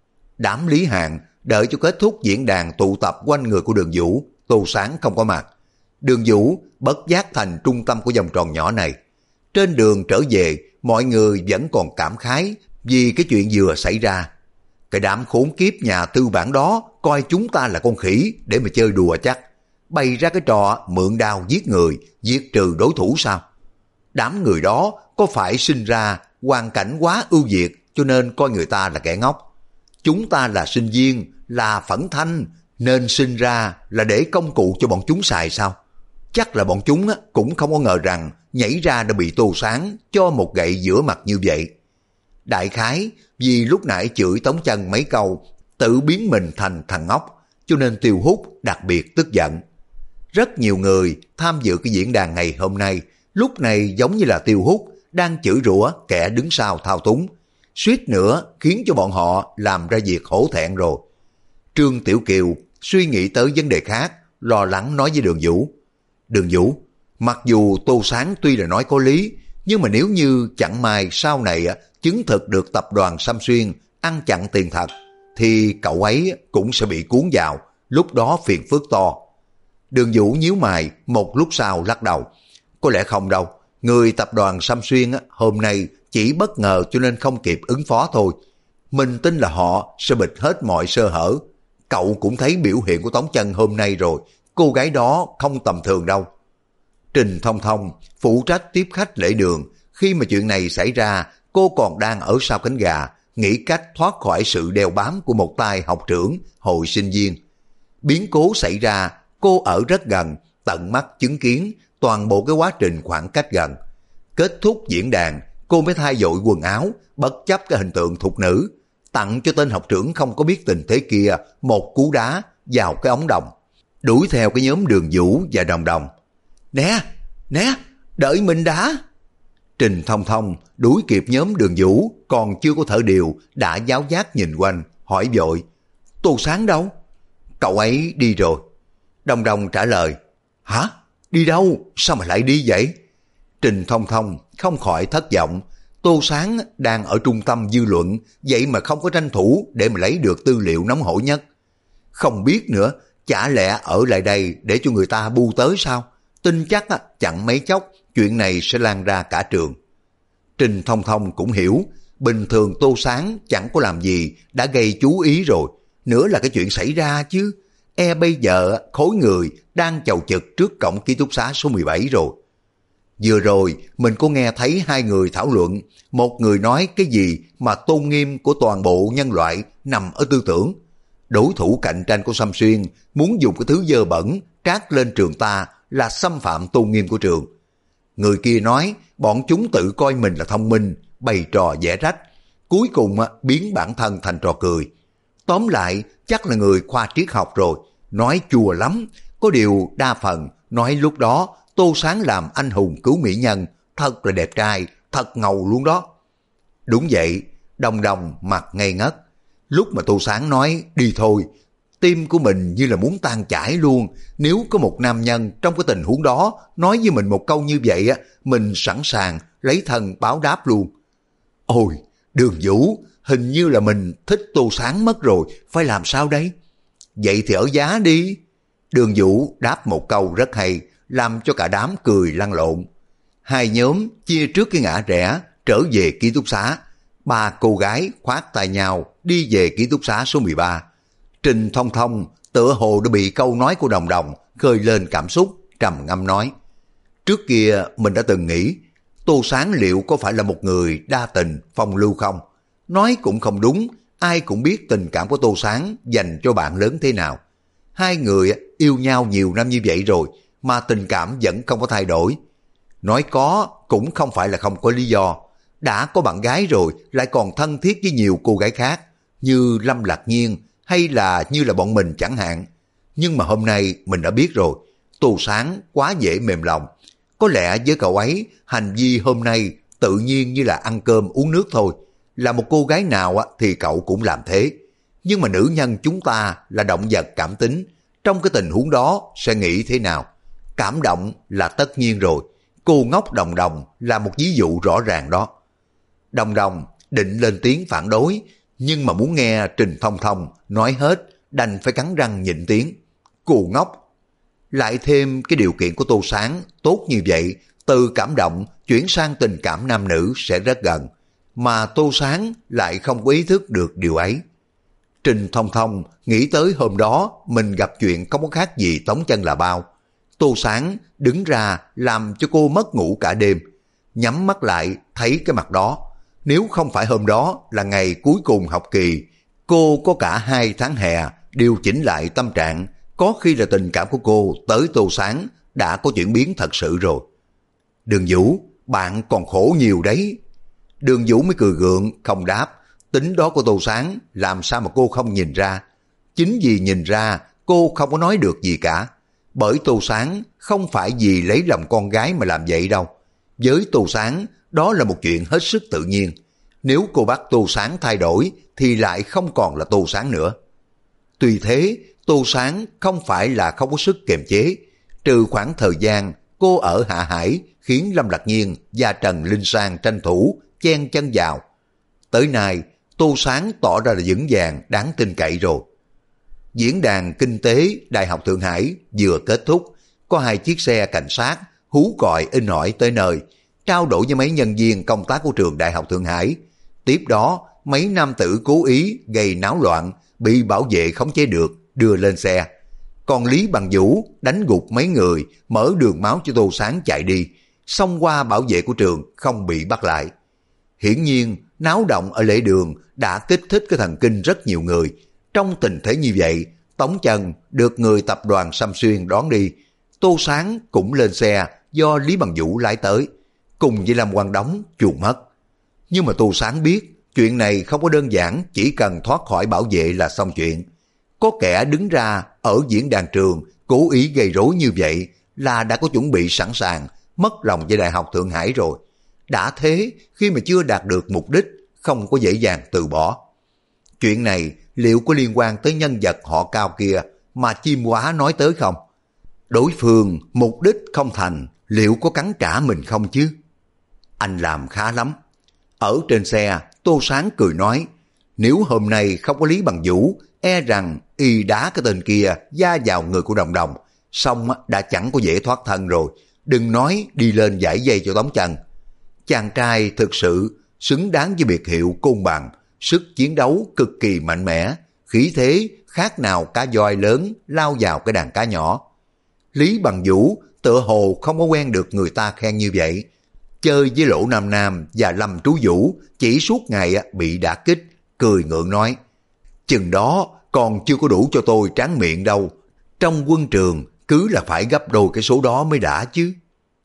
Đám Lý Hàn đợi cho kết thúc diễn đàn tụ tập quanh người của Đường Vũ, Tô Sáng không có mặt. Đường Vũ bất giác thành trung tâm của vòng tròn nhỏ này. Trên đường trở về, mọi người vẫn còn cảm khái vì cái chuyện vừa xảy ra. Cái đám khốn kiếp nhà tư bản đó coi chúng ta là con khỉ để mà chơi đùa chắc. Bày ra cái trò mượn đao giết người, diệt trừ đối thủ sao? Đám người đó có phải sinh ra hoàn cảnh quá ưu việt cho nên coi người ta là kẻ ngốc? Chúng ta là sinh viên, là phẫn thanh, nên sinh ra là để công cụ cho bọn chúng xài sao? Chắc là bọn chúng cũng không có ngờ rằng nhảy ra đã bị Tô Sáng cho một gậy giữa mặt như vậy. Đại khái vì lúc nãy chửi Tống Chân mấy câu, tự biến mình thành thằng ngốc, cho nên Tiêu Hút đặc biệt tức giận. Rất nhiều người tham dự cái diễn đàn ngày hôm nay, lúc này giống như là Tiêu Hút đang chửi rủa kẻ đứng sau thao túng, suýt nữa khiến cho bọn họ làm ra việc hổ thẹn rồi. Trương Tiểu Kiều suy nghĩ tới vấn đề khác, lo lắng nói với Đường Vũ. Đường Vũ, mặc dù Tô Sáng tuy là nói có lý, nhưng mà nếu như chẳng may sau này chứng thực được tập đoàn Sâm Xuyên ăn chặn tiền thật, thì cậu ấy cũng sẽ bị cuốn vào, lúc đó phiền phức to. Đường Vũ nhíu mày, một lúc sau lắc đầu. Có lẽ không đâu, người tập đoàn Sâm Xuyên hôm nay chỉ bất ngờ cho nên không kịp ứng phó thôi. Mình tin là họ sẽ bịt hết mọi sơ hở. Cậu cũng thấy biểu hiện của Tống Chân hôm nay rồi, cô gái đó không tầm thường đâu. Trình Thông Thông phụ trách tiếp khách lễ đường. Khi mà chuyện này xảy ra, cô còn đang ở sau cánh gà, nghĩ cách thoát khỏi sự đeo bám của một tay học trưởng hồi sinh viên. Biến cố xảy ra, cô ở rất gần, tận mắt chứng kiến toàn bộ cái quá trình khoảng cách gần. Kết thúc diễn đàn, cô mới thay dội quần áo, bất chấp cái hình tượng thục nữ, tặng cho tên học trưởng không có biết tình thế kia một cú đá vào cái ống đồng, đuổi theo cái nhóm Đường Vũ và Đồng Đồng. Nè, đợi mình đã. Trình Thông Thông đuổi kịp nhóm Đường Vũ, còn chưa có thở điều, đã giáo giác nhìn quanh, hỏi vội, Tô Sáng đâu? Cậu ấy đi rồi. Đồng Đồng trả lời, hả? Đi đâu? Sao mà lại đi vậy? Trình Thông Thông không khỏi thất vọng. Tô Sáng đang ở trung tâm dư luận, vậy mà không có tranh thủ để mà lấy được tư liệu nóng hổi nhất. Không biết nữa, chả lẽ ở lại đây để cho người ta bu tới sao? Tin chắc chẳng mấy chốc chuyện này sẽ lan ra cả trường. Trình Thông Thông cũng hiểu, bình thường Tô Sáng chẳng có làm gì đã gây chú ý rồi, nữa là cái chuyện xảy ra chứ. Bây giờ khối người đang chầu chực trước cổng ký túc xá số 17 rồi. Vừa rồi mình có nghe thấy hai người thảo luận, một người nói cái gì mà tôn nghiêm của toàn bộ nhân loại nằm ở tư tưởng. Đối thủ cạnh tranh của Sâm Xuyên muốn dùng cái thứ dơ bẩn trát lên trường ta là xâm phạm tôn nghiêm của trường. Người kia nói bọn chúng tự coi mình là thông minh, bày trò vẽ rách, cuối cùng biến bản thân thành trò cười. Tóm lại chắc là người khoa triết học rồi, nói chua lắm, có điều đa phần nói lúc đó Tô Sáng làm anh hùng cứu mỹ nhân, thật là đẹp trai, thật ngầu luôn đó. Đúng vậy, Đồng Đồng mặt ngây ngất. Lúc mà Tô Sáng nói đi thôi, tim của mình như là muốn tan chảy luôn. Nếu có một nam nhân trong cái tình huống đó nói với mình một câu như vậy mình sẵn sàng lấy thân báo đáp luôn. Ôi, Đường Vũ, hình như là mình thích Tô Sáng mất rồi, phải làm sao đây? Vậy thì ở giá đi. Đường Vũ đáp một câu rất hay, làm cho cả đám cười lăn lộn. Hai nhóm chia trước cái ngã rẽ trở về ký túc xá. Ba cô gái khoác tay nhau đi về ký túc xá số 13. Trình Thông Thông tựa hồ đã bị câu nói của Đồng Đồng khơi lên cảm xúc, trầm ngâm nói, trước kia mình đã từng nghĩ Tô Sáng liệu có phải là một người đa tình phong lưu không? Nói cũng không đúng, ai cũng biết tình cảm của Tô Sáng dành cho bạn lớn thế nào. Hai người yêu nhau nhiều năm như vậy rồi mà tình cảm vẫn không có thay đổi. Nói có cũng không phải là không có lý do. Đã có bạn gái rồi lại còn thân thiết với nhiều cô gái khác, như Lâm Lạc Nhiên hay là như là bọn mình chẳng hạn. Nhưng mà hôm nay mình đã biết rồi, Tô Sáng quá dễ mềm lòng. Có lẽ với cậu ấy, hành vi hôm nay tự nhiên như là ăn cơm uống nước thôi. Là một cô gái nào thì cậu cũng làm thế. Nhưng mà nữ nhân chúng ta là động vật cảm tính, trong cái tình huống đó sẽ nghĩ thế nào? Cảm động là tất nhiên rồi. Cô ngốc Đồng Đồng là một ví dụ rõ ràng đó. Đồng Đồng định lên tiếng phản đối, nhưng mà muốn nghe Trình Thông Thông nói hết, đành phải cắn răng nhịn tiếng. Cô ngốc. Lại thêm cái điều kiện của Tô Sáng tốt như vậy, từ cảm động chuyển sang tình cảm nam nữ sẽ rất gần, mà Tô Sáng lại không có ý thức được điều ấy. Trình Thông Thông nghĩ tới hôm đó mình gặp chuyện không có khác gì tống chân là bao. Tô Sáng đứng ra làm cho cô mất ngủ cả đêm. Nhắm mắt lại thấy cái mặt đó. Nếu không phải hôm đó là ngày cuối cùng học kỳ, cô có cả 2 tháng hè điều chỉnh lại tâm trạng, có khi là tình cảm của cô tới Tô Sáng đã có chuyển biến thật sự rồi. Đường Vũ, bạn còn khổ nhiều đấy. Đường Vũ mới cười gượng, không đáp. Tính đó của Tô Sáng làm sao mà cô không nhìn ra. Chính vì nhìn ra cô không có nói được gì cả. Bởi Tô Sáng không phải vì lấy lòng con gái mà làm vậy đâu. Với Tô Sáng đó là một chuyện hết sức tự nhiên. Nếu cô bắt Tô Sáng thay đổi thì lại không còn là Tô Sáng nữa. Tuy thế, Tô Sáng không phải là không có sức kiềm chế. Trừ khoảng thời gian cô ở Hạ Hải khiến Lâm Lạc Nhiên và Trần Linh Sang tranh thủ chen chân vào. Tới nay, Tô Sáng tỏ ra là vững vàng, đáng tin cậy rồi. Diễn đàn kinh tế Đại học Thượng Hải vừa kết thúc, có 2 chiếc xe cảnh sát hú còi in ỏi tới nơi, trao đổi với mấy nhân viên công tác của trường Đại học Thượng Hải. Tiếp đó, mấy nam tử cố ý gây náo loạn, bị bảo vệ khống chế được, đưa lên xe. còn Lý Bằng Vũ đánh gục mấy người, mở đường máu cho Tô Sáng chạy đi, xông qua bảo vệ của trường không bị bắt lại. Hiển nhiên, náo động ở lễ đường đã kích thích cái thần kinh rất nhiều người. Trong tình thế như vậy, Tống Chân được người tập đoàn Sâm Xuyên đón đi. Tô Sáng cũng lên xe do Lý Bằng Vũ lái tới, cùng với Lâm Quang Đống chuồn mất. Nhưng mà Tô Sáng biết, chuyện này không có đơn giản chỉ cần thoát khỏi bảo vệ là xong chuyện. Có kẻ đứng ra ở diễn đàn trường cố ý gây rối như vậy là đã có chuẩn bị sẵn sàng, mất lòng với Đại học Thượng Hải rồi. Đã thế, khi mà chưa đạt được mục đích, không có dễ dàng từ bỏ. Chuyện này liệu có liên quan tới nhân vật họ Cao kia mà Chim Hóa nói tới không? Đối phương mục đích không thành, liệu có cắn trả mình không chứ? Anh làm khá lắm. Ở trên xe, Tô Sáng cười nói, nếu hôm nay không có Lý Bằng Vũ, e rằng y đá cái tên kia da vào người của Đồng Đồng, xong đã chẳng có dễ thoát thân rồi. Đừng nói đi lên giải dây cho Tống Chân. Chàng trai thực sự xứng đáng với biệt hiệu côn bằng, sức chiến đấu cực kỳ mạnh mẽ, khí thế khác nào cá voi lớn lao vào cái đàn cá nhỏ. Lý Bằng Vũ tựa hồ không có quen được người ta khen như vậy. Chơi với Lỗ Nam Nam và Lâm Trú Vũ chỉ suốt ngày bị đả kích, cười ngượng nói, chừng đó còn chưa có đủ cho tôi tráng miệng đâu. Trong quân trường cứ là phải gấp đôi cái số đó mới đã chứ.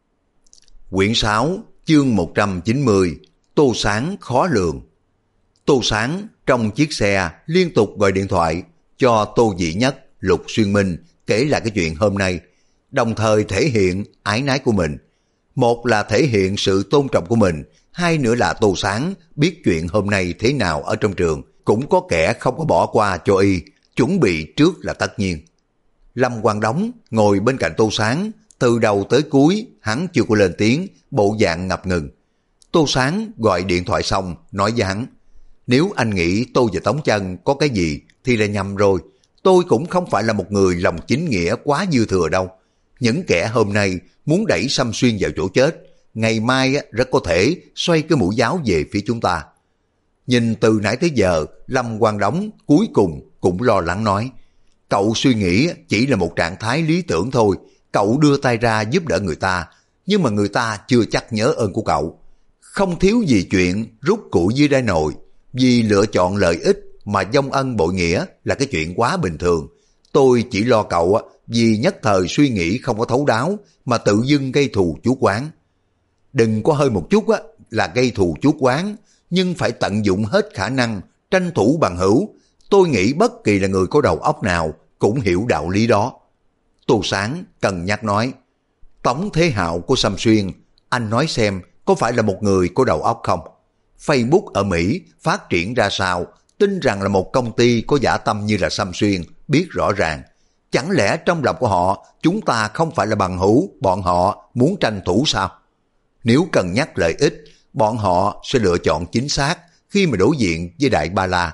Quyển 6, chương 190, Tô Sáng khó lường. Tô Sáng trong chiếc xe liên tục gọi điện thoại cho Tô Dĩ Nhất, Lục Xuyên Minh kể lại cái chuyện hôm nay, đồng thời thể hiện ái nái của mình. Một là thể hiện sự tôn trọng của mình, hai nữa là Tô Sáng biết chuyện hôm nay thế nào ở trong trường, cũng có kẻ không có bỏ qua cho y, chuẩn bị trước là tất nhiên. Lâm Quang Đống ngồi bên cạnh Tô Sáng, từ đầu tới cuối hắn chưa có lên tiếng, bộ dạng ngập ngừng. Tô Sáng gọi điện thoại xong nói với hắn, nếu anh nghĩ tôi và Tống Chân có cái gì thì là nhầm rồi. Tôi cũng không phải là một người lòng chính nghĩa quá dư thừa đâu. Những kẻ hôm nay muốn đẩy Sâm Xuyên vào chỗ chết, ngày mai rất có thể xoay cái mũi giáo về phía chúng ta. Nhìn từ nãy tới giờ, Lâm Quang Đống cuối cùng cũng lo lắng nói, cậu suy nghĩ chỉ là một trạng thái lý tưởng thôi. Cậu đưa tay ra giúp đỡ người ta, nhưng mà người ta chưa chắc nhớ ơn của cậu. Không thiếu gì chuyện rút củi dưới đáy nồi, vì lựa chọn lợi ích mà vong ân bội nghĩa là cái chuyện quá bình thường. Tôi chỉ lo cậu vì nhất thời suy nghĩ không có thấu đáo mà tự dưng gây thù chuốc oán. Đừng có hơi một chút là gây thù chuốc oán, nhưng phải tận dụng hết khả năng, tranh thủ bằng hữu. Tôi nghĩ bất kỳ là người có đầu óc nào cũng hiểu đạo lý đó. Tô Sáng cân nhắc nói, Tống Thế Hạo của Sâm Xuyên, anh nói xem có phải là một người có đầu óc không? Facebook ở Mỹ phát triển ra sao, tin rằng là một công ty có dã tâm như là Sâm Xuyên biết rõ ràng. Chẳng lẽ trong lòng của họ chúng ta không phải là bằng hữu, bọn họ muốn tranh thủ sao? Nếu cần nhắc lợi ích, bọn họ sẽ lựa chọn chính xác khi mà đối diện với Đại Ba La.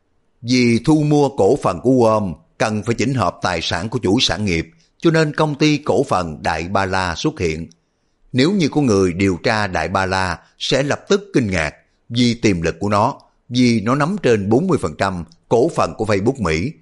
Vì thu mua cổ phần của Worm cần phải chỉnh hợp tài sản của chủ sản nghiệp, cho nên công ty cổ phần Đại Ba La xuất hiện. Nếu như có người điều tra Đại Ba La sẽ lập tức kinh ngạc vì tiềm lực của nó, vì nó nắm trên 40% cổ phần của Facebook Mỹ,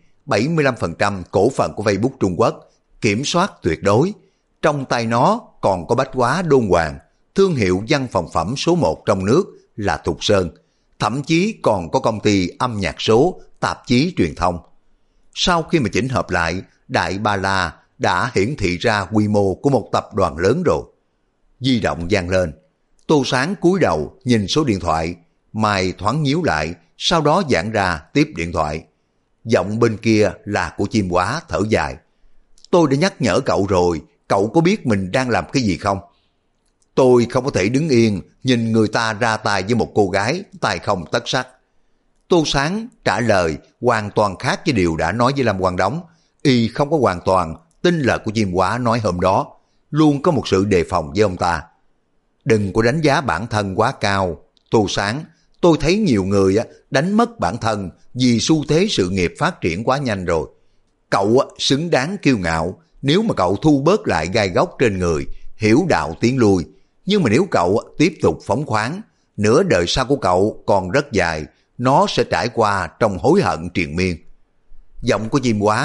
75% cổ phần của Facebook Trung Quốc, kiểm soát tuyệt đối. Trong tay nó còn có bách hóa đôn hoàng, thương hiệu văn phòng phẩm số 1 trong nước là Thục Sơn, thậm chí còn có công ty âm nhạc số, tạp chí truyền thông. Sau khi mà chỉnh hợp lại, Đại Ba La đã hiển thị ra quy mô của một tập đoàn lớn rồi. Di động vang lên. Tô Sáng cúi đầu nhìn số điện thoại, mày thoáng nhíu lại, sau đó giãn ra tiếp điện thoại. Giọng bên kia là của Chim Hóa thở dài. Tôi đã nhắc nhở cậu rồi, cậu có biết mình đang làm cái gì không? Tôi không có thể đứng yên nhìn người ta ra tay với một cô gái tay không tất sắt. Tô Sáng trả lời hoàn toàn khác với điều đã nói với Lâm Quang Đống. Y không có hoàn toàn tin lời của Chim Hóa nói hôm đó, luôn có một sự đề phòng với ông ta. Đừng có đánh giá bản thân quá cao, Tô Sáng. Tôi thấy nhiều người đánh mất bản thân vì xu thế sự nghiệp phát triển quá nhanh rồi. Cậu xứng đáng kiêu ngạo nếu mà cậu thu bớt lại gai góc trên người, hiểu đạo tiến lui. Nhưng mà nếu cậu tiếp tục phóng khoáng, nửa đời sau của cậu còn rất dài, nó sẽ trải qua trong hối hận triền miên. Giọng của Chim Hóa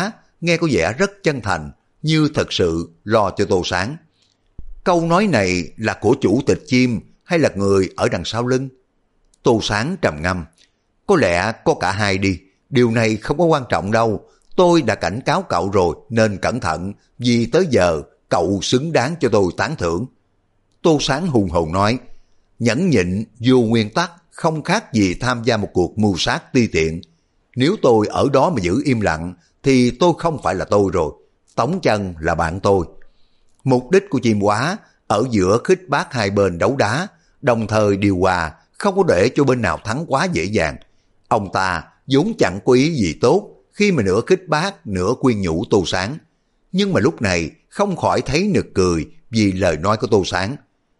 nghe có vẻ rất chân thành, như thật sự lo cho Tô Sáng. Câu nói này là của chủ tịch Chim hay là người ở đằng sau lưng? Tô Sáng trầm ngâm. Có lẽ có cả hai đi, điều này không có quan trọng đâu. Tôi đã cảnh cáo cậu rồi nên cẩn thận, vì tới giờ cậu xứng đáng cho tôi tán thưởng. Tô Sáng hùng hồn nói, nhẫn nhịn vô nguyên tắc không khác gì tham gia một cuộc mưu sát ti tiện. Nếu tôi ở đó mà giữ im lặng thì tôi không phải là tôi rồi. Tống Chân là bạn tôi. Mục đích của Chim Hóa ở giữa khích bác hai bên đấu đá, đồng thời điều hòa, không có để cho bên nào thắng quá dễ dàng. Ông ta vốn chẳng có ý gì tốt khi mà nửa khích bác nửa khuyên nhủ Tô Sáng. Nhưng mà lúc này không khỏi thấy nực cười vì lời nói của Tô Sáng.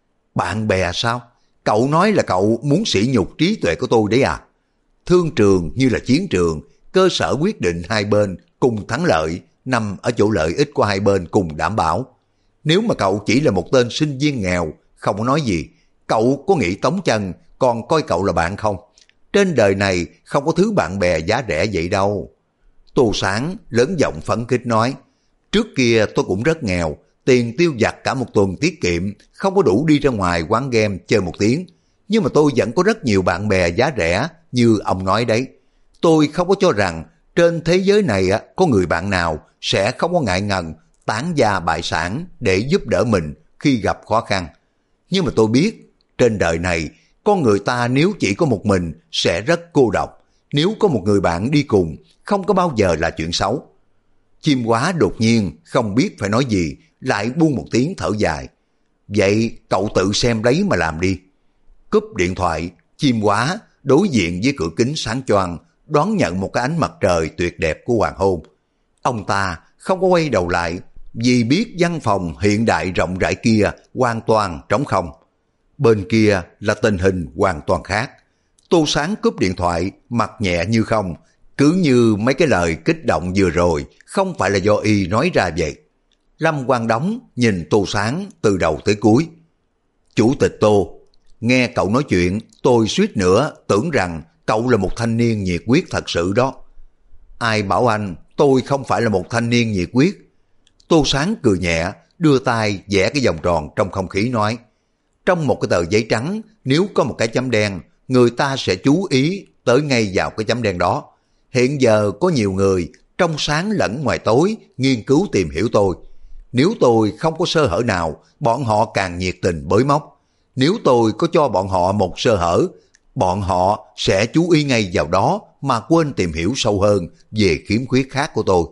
Bạn bè sao? Cậu nói là cậu muốn sỉ nhục trí tuệ của tôi đấy à? Thương trường như là chiến trường, cơ sở quyết định hai bên cùng thắng lợi, nằm ở chỗ lợi ích của hai bên cùng đảm bảo. Nếu mà cậu chỉ là một tên sinh viên nghèo, không có nói gì, cậu có nghĩ Tống Chân còn coi cậu là bạn không? Trên đời này không có thứ bạn bè giá rẻ vậy đâu. Tô Sáng lớn giọng phấn khích nói, trước kia tôi cũng rất nghèo, tiền tiêu vặt cả một tuần tiết kiệm, không có đủ đi ra ngoài quán game chơi một tiếng. Nhưng mà tôi vẫn có rất nhiều bạn bè giá rẻ như ông nói đấy. Tôi không có cho rằng trên thế giới này có người bạn nào sẽ không có ngại ngần tán gia bại sản để giúp đỡ mình khi gặp khó khăn. Nhưng mà tôi biết trên đời này con người ta nếu chỉ có một mình sẽ rất cô độc. Nếu có một người bạn đi cùng không có bao giờ là chuyện xấu. Chim Hóa đột nhiên không biết phải nói gì, lại buông một tiếng thở dài. Vậy cậu tự xem lấy mà làm đi. Cúp điện thoại, Chim Hóa đối diện với cửa kính sáng choang đón nhận một cái ánh mặt trời tuyệt đẹp của hoàng hôn. Ông ta không có quay đầu lại vì biết văn phòng hiện đại rộng rãi kia hoàn toàn trống không. Bên kia là tình hình hoàn toàn khác. Tô Sáng cúp điện thoại, mặt nhẹ như không, cứ như mấy cái lời kích động vừa rồi không phải là do y nói ra vậy. Lâm Quang Đống nhìn Tô Sáng từ đầu tới cuối. Chủ tịch Tô, nghe cậu nói chuyện tôi suýt nữa tưởng rằng cậu là một thanh niên nhiệt huyết thật sự đó. Ai bảo anh tôi không phải là một thanh niên nhiệt huyết? Tô Sáng cười nhẹ, đưa tay vẽ cái vòng tròn trong không khí nói, trong một cái tờ giấy trắng nếu có một cái chấm đen, người ta sẽ chú ý tới ngay vào cái chấm đen đó. Hiện giờ có nhiều người trong sáng lẫn ngoài tối nghiên cứu tìm hiểu tôi. Nếu tôi không có sơ hở nào, bọn họ càng nhiệt tình bới móc. Nếu tôi có cho bọn họ một sơ hở, bọn họ sẽ chú ý ngay vào đó mà quên tìm hiểu sâu hơn về khiếm khuyết khác của tôi.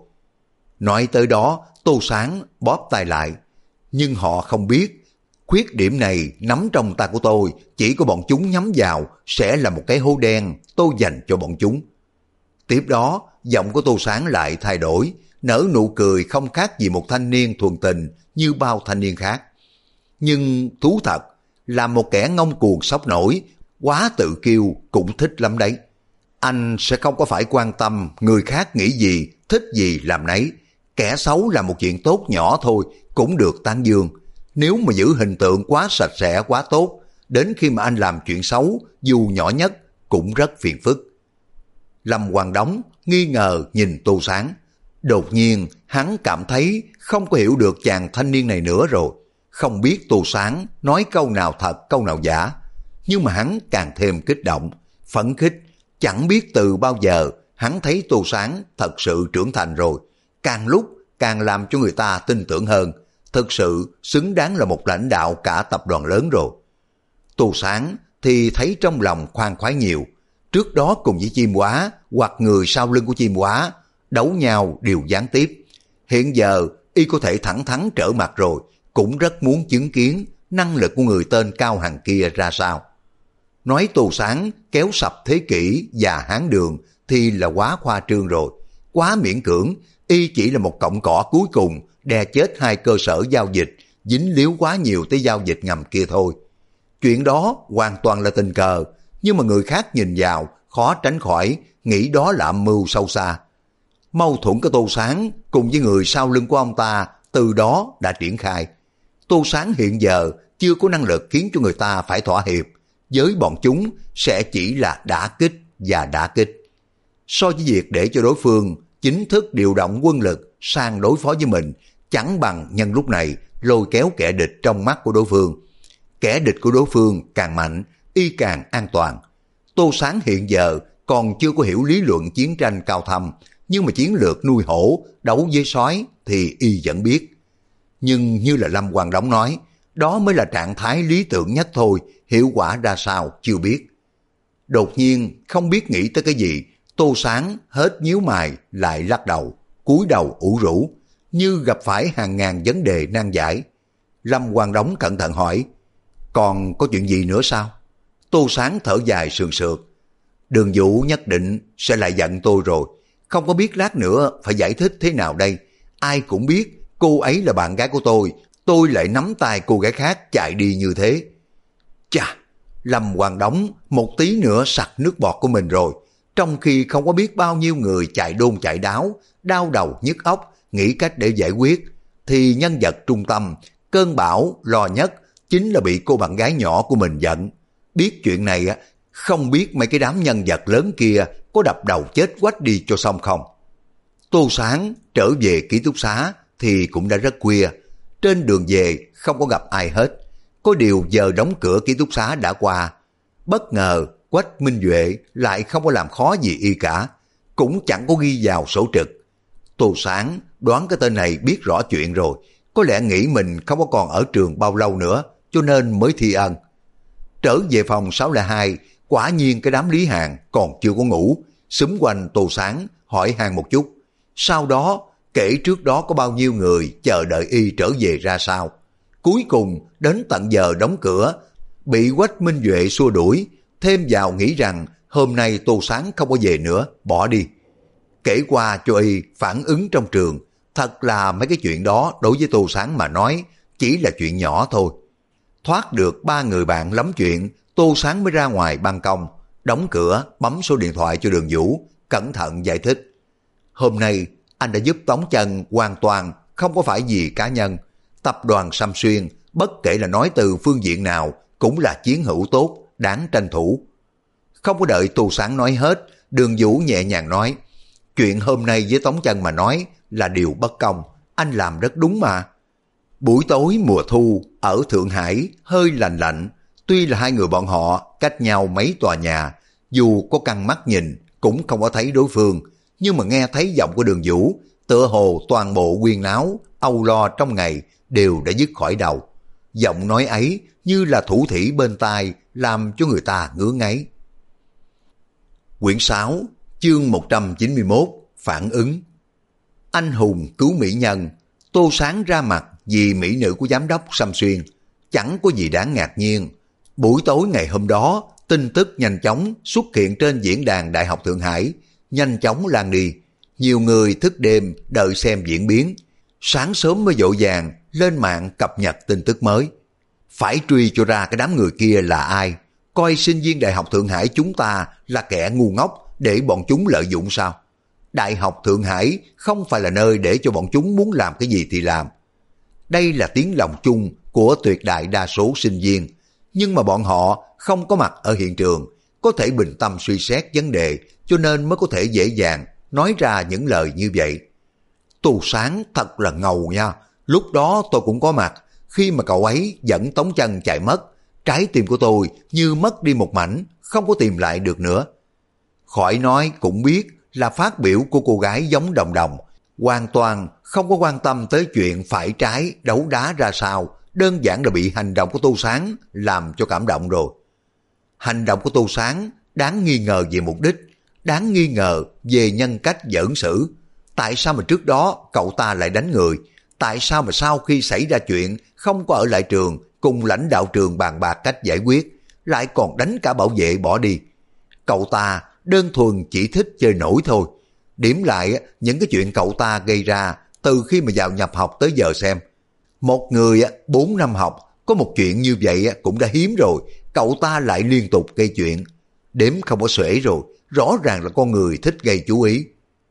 Nói tới đó, Tô Sáng bóp tay lại. Nhưng họ không biết, khuyết điểm này nắm trong tay của tôi, chỉ có bọn chúng nhắm vào sẽ là một cái hố đen tôi dành cho bọn chúng. Tiếp đó, giọng của Tô Sáng lại thay đổi, nở nụ cười không khác gì một thanh niên thuần tình như bao thanh niên khác. Nhưng thú thật, là một kẻ ngông cuồng sốc nổi, quá tự kiêu cũng thích lắm đấy. Anh sẽ không có phải quan tâm người khác nghĩ gì, thích gì làm nấy. Kẻ xấu là một chuyện tốt nhỏ thôi, cũng được tán dương. Nếu mà giữ hình tượng quá sạch sẽ, quá tốt, đến khi mà anh làm chuyện xấu, dù nhỏ nhất, cũng rất phiền phức. Lâm Quang Đống nghi ngờ nhìn Tô Sáng. Đột nhiên, hắn cảm thấy không có hiểu được chàng thanh niên này nữa rồi. Không biết Tô Sáng nói câu nào thật, câu nào giả. Nhưng mà hắn càng thêm kích động, phấn khích. Chẳng biết từ bao giờ hắn thấy Tô Sáng thật sự trưởng thành rồi. Càng lúc càng làm cho người ta tin tưởng hơn. Thực sự xứng đáng là một lãnh đạo cả tập đoàn lớn rồi. Tô Sáng thì thấy trong lòng khoan khoái nhiều. Trước đó cùng với Chim Hóa hoặc người sau lưng của Chim Hóa đấu nhau đều gián tiếp. Hiện giờ y có thể thẳng thắn trở mặt rồi, cũng rất muốn chứng kiến năng lực của người tên Cao Hằng kia ra sao. Nói Tô Sáng kéo sập thế kỷ và Hán Đường thì là quá khoa trương rồi, quá miễn cưỡng. Y chỉ là một cọng cỏ cuối cùng đè chết hai cơ sở giao dịch, dính líu quá nhiều tới giao dịch ngầm kia thôi. Chuyện đó hoàn toàn là tình cờ, nhưng mà người khác nhìn vào khó tránh khỏi nghĩ đó là âm mưu sâu xa. Mâu thuẫn của Tô Sáng cùng với người sau lưng của ông ta từ đó đã triển khai. Tô Sáng hiện giờ chưa có năng lực khiến cho người ta phải thỏa hiệp, với bọn chúng sẽ chỉ là đả kích và đả kích. So với việc để cho đối phương chính thức điều động quân lực sang đối phó với mình, chẳng bằng nhân lúc này lôi kéo kẻ địch trong mắt của đối phương. Kẻ địch của đối phương càng mạnh, y càng an toàn. Tô Sáng hiện giờ còn chưa có hiểu lý luận chiến tranh cao thâm, nhưng mà chiến lược nuôi hổ, đấu với sói thì y vẫn biết. Nhưng như là Lâm Quang Đống nói, đó mới là trạng thái lý tưởng nhất thôi, hiệu quả ra sao chưa biết. Đột nhiên không biết nghĩ tới cái gì, Tô Sáng hết nhíu mày lại lắc đầu, cúi đầu ủ rũ, như gặp phải hàng ngàn vấn đề nan giải. Lâm Quang Đống cẩn thận hỏi, còn có chuyện gì nữa sao? Tô Sáng thở dài sườn sượt, Đường Vũ nhất định sẽ lại giận tôi rồi, không có biết lát nữa phải giải thích thế nào đây. Ai cũng biết cô ấy là bạn gái của tôi lại nắm tay cô gái khác chạy đi như thế. Chà, Lâm Quang Đống một tí nữa sặc nước bọt của mình rồi, trong khi không có biết bao nhiêu người chạy đôn chạy đáo, đau đầu nhức óc, nghĩ cách để giải quyết, thì nhân vật trung tâm, cơn bão lo nhất chính là bị cô bạn gái nhỏ của mình giận. Biết chuyện này á, không biết mấy cái đám nhân vật lớn kia có đập đầu chết quách đi cho xong không. Tô Sáng trở về ký túc xá thì cũng đã rất khuya, trên đường về không có gặp ai hết. Có điều giờ đóng cửa ký túc xá đã qua. Bất ngờ Quách Minh Duệ lại không có làm khó gì y cả, cũng chẳng có ghi vào sổ trực. Tô Sáng đoán cái tên này biết rõ chuyện rồi, có lẽ nghĩ mình không có còn ở trường bao lâu nữa, cho nên mới thi ân. Trở về phòng 602, quả nhiên cái đám Lý Hàn còn chưa có ngủ, xúm quanh Tô Sáng hỏi han một chút. Sau đó kể trước đó có bao nhiêu người chờ đợi y trở về ra sao. Cuối cùng đến tận giờ đóng cửa, bị Quách Minh Duệ xua đuổi, thêm vào nghĩ rằng hôm nay Tô Sáng không có về nữa, bỏ đi. Kể qua cho y phản ứng trong trường, thật là mấy cái chuyện đó đối với Tô Sáng mà nói chỉ là chuyện nhỏ thôi. Thoát được 3 người bạn lắm chuyện, Tô Sáng mới ra ngoài ban công, đóng cửa, bấm số điện thoại cho Đường Vũ, cẩn thận giải thích. Hôm nay anh đã giúp Tống Chân hoàn toàn không có phải vì cá nhân. Tập đoàn Sâm Xuyên, bất kể là nói từ phương diện nào, cũng là chiến hữu tốt, đáng tranh thủ. Không có đợi Tô Sáng nói hết, Đường Vũ nhẹ nhàng nói, chuyện hôm nay với Tống Chân mà nói là điều bất công, anh làm rất đúng mà. Buổi tối mùa thu ở Thượng Hải hơi lạnh lạnh, tuy là hai người bọn họ cách nhau mấy tòa nhà, dù có căng mắt nhìn cũng không có thấy đối phương, nhưng mà nghe thấy giọng của Đường Vũ, tựa hồ toàn bộ quyên náo, âu lo trong ngày đều đã dứt khỏi đầu. Giọng nói ấy như là thủ thỉ bên tai, làm cho người ta ngứa ngáy. Quyển 6, chương 191, phản ứng. Anh hùng cứu mỹ nhân, Tô Sáng ra mặt vì mỹ nữ của giám đốc Sâm Xuyên, chẳng có gì đáng ngạc nhiên. Buổi tối ngày hôm đó, tin tức nhanh chóng xuất hiện trên diễn đàn Đại học Thượng Hải, nhanh chóng lan đi. Nhiều người thức đêm đợi xem diễn biến, sáng sớm mới vội vàng lên mạng cập nhật tin tức mới. Phải truy cho ra cái đám người kia là ai, coi sinh viên Đại học Thượng Hải chúng ta là kẻ ngu ngốc để bọn chúng lợi dụng sao? Đại học Thượng Hải không phải là nơi để cho bọn chúng muốn làm cái gì thì làm. Đây là tiếng lòng chung của tuyệt đại đa số sinh viên, nhưng mà bọn họ không có mặt ở hiện trường, có thể bình tâm suy xét vấn đề, cho nên mới có thể dễ dàng nói ra những lời như vậy. Tô Sáng thật là ngầu nha, lúc đó tôi cũng có mặt, khi mà cậu ấy dẫn Tống Chân chạy mất, trái tim của tôi như mất đi một mảnh, không có tìm lại được nữa. Khỏi nói cũng biết là phát biểu của cô gái giống Đồng Đồng, hoàn toàn không có quan tâm tới chuyện phải trái đấu đá ra sao, đơn giản là bị hành động của Tô Sáng làm cho cảm động rồi. Hành động của Tô Sáng đáng nghi ngờ về mục đích, đáng nghi ngờ về nhân cách giỡn xử. Tại sao mà trước đó cậu ta lại đánh người? Tại sao mà sau khi xảy ra chuyện không có ở lại trường cùng lãnh đạo trường bàn bạc cách giải quyết, lại còn đánh cả bảo vệ bỏ đi? Cậu ta đơn thuần chỉ thích chơi nổi thôi. Điểm lại những cái chuyện cậu ta gây ra từ khi mà vào nhập học tới giờ xem. Một người 4 năm học có một chuyện như vậy cũng đã hiếm rồi, cậu ta lại liên tục gây chuyện. Đếm không có xuể rồi, rõ ràng là con người thích gây chú ý.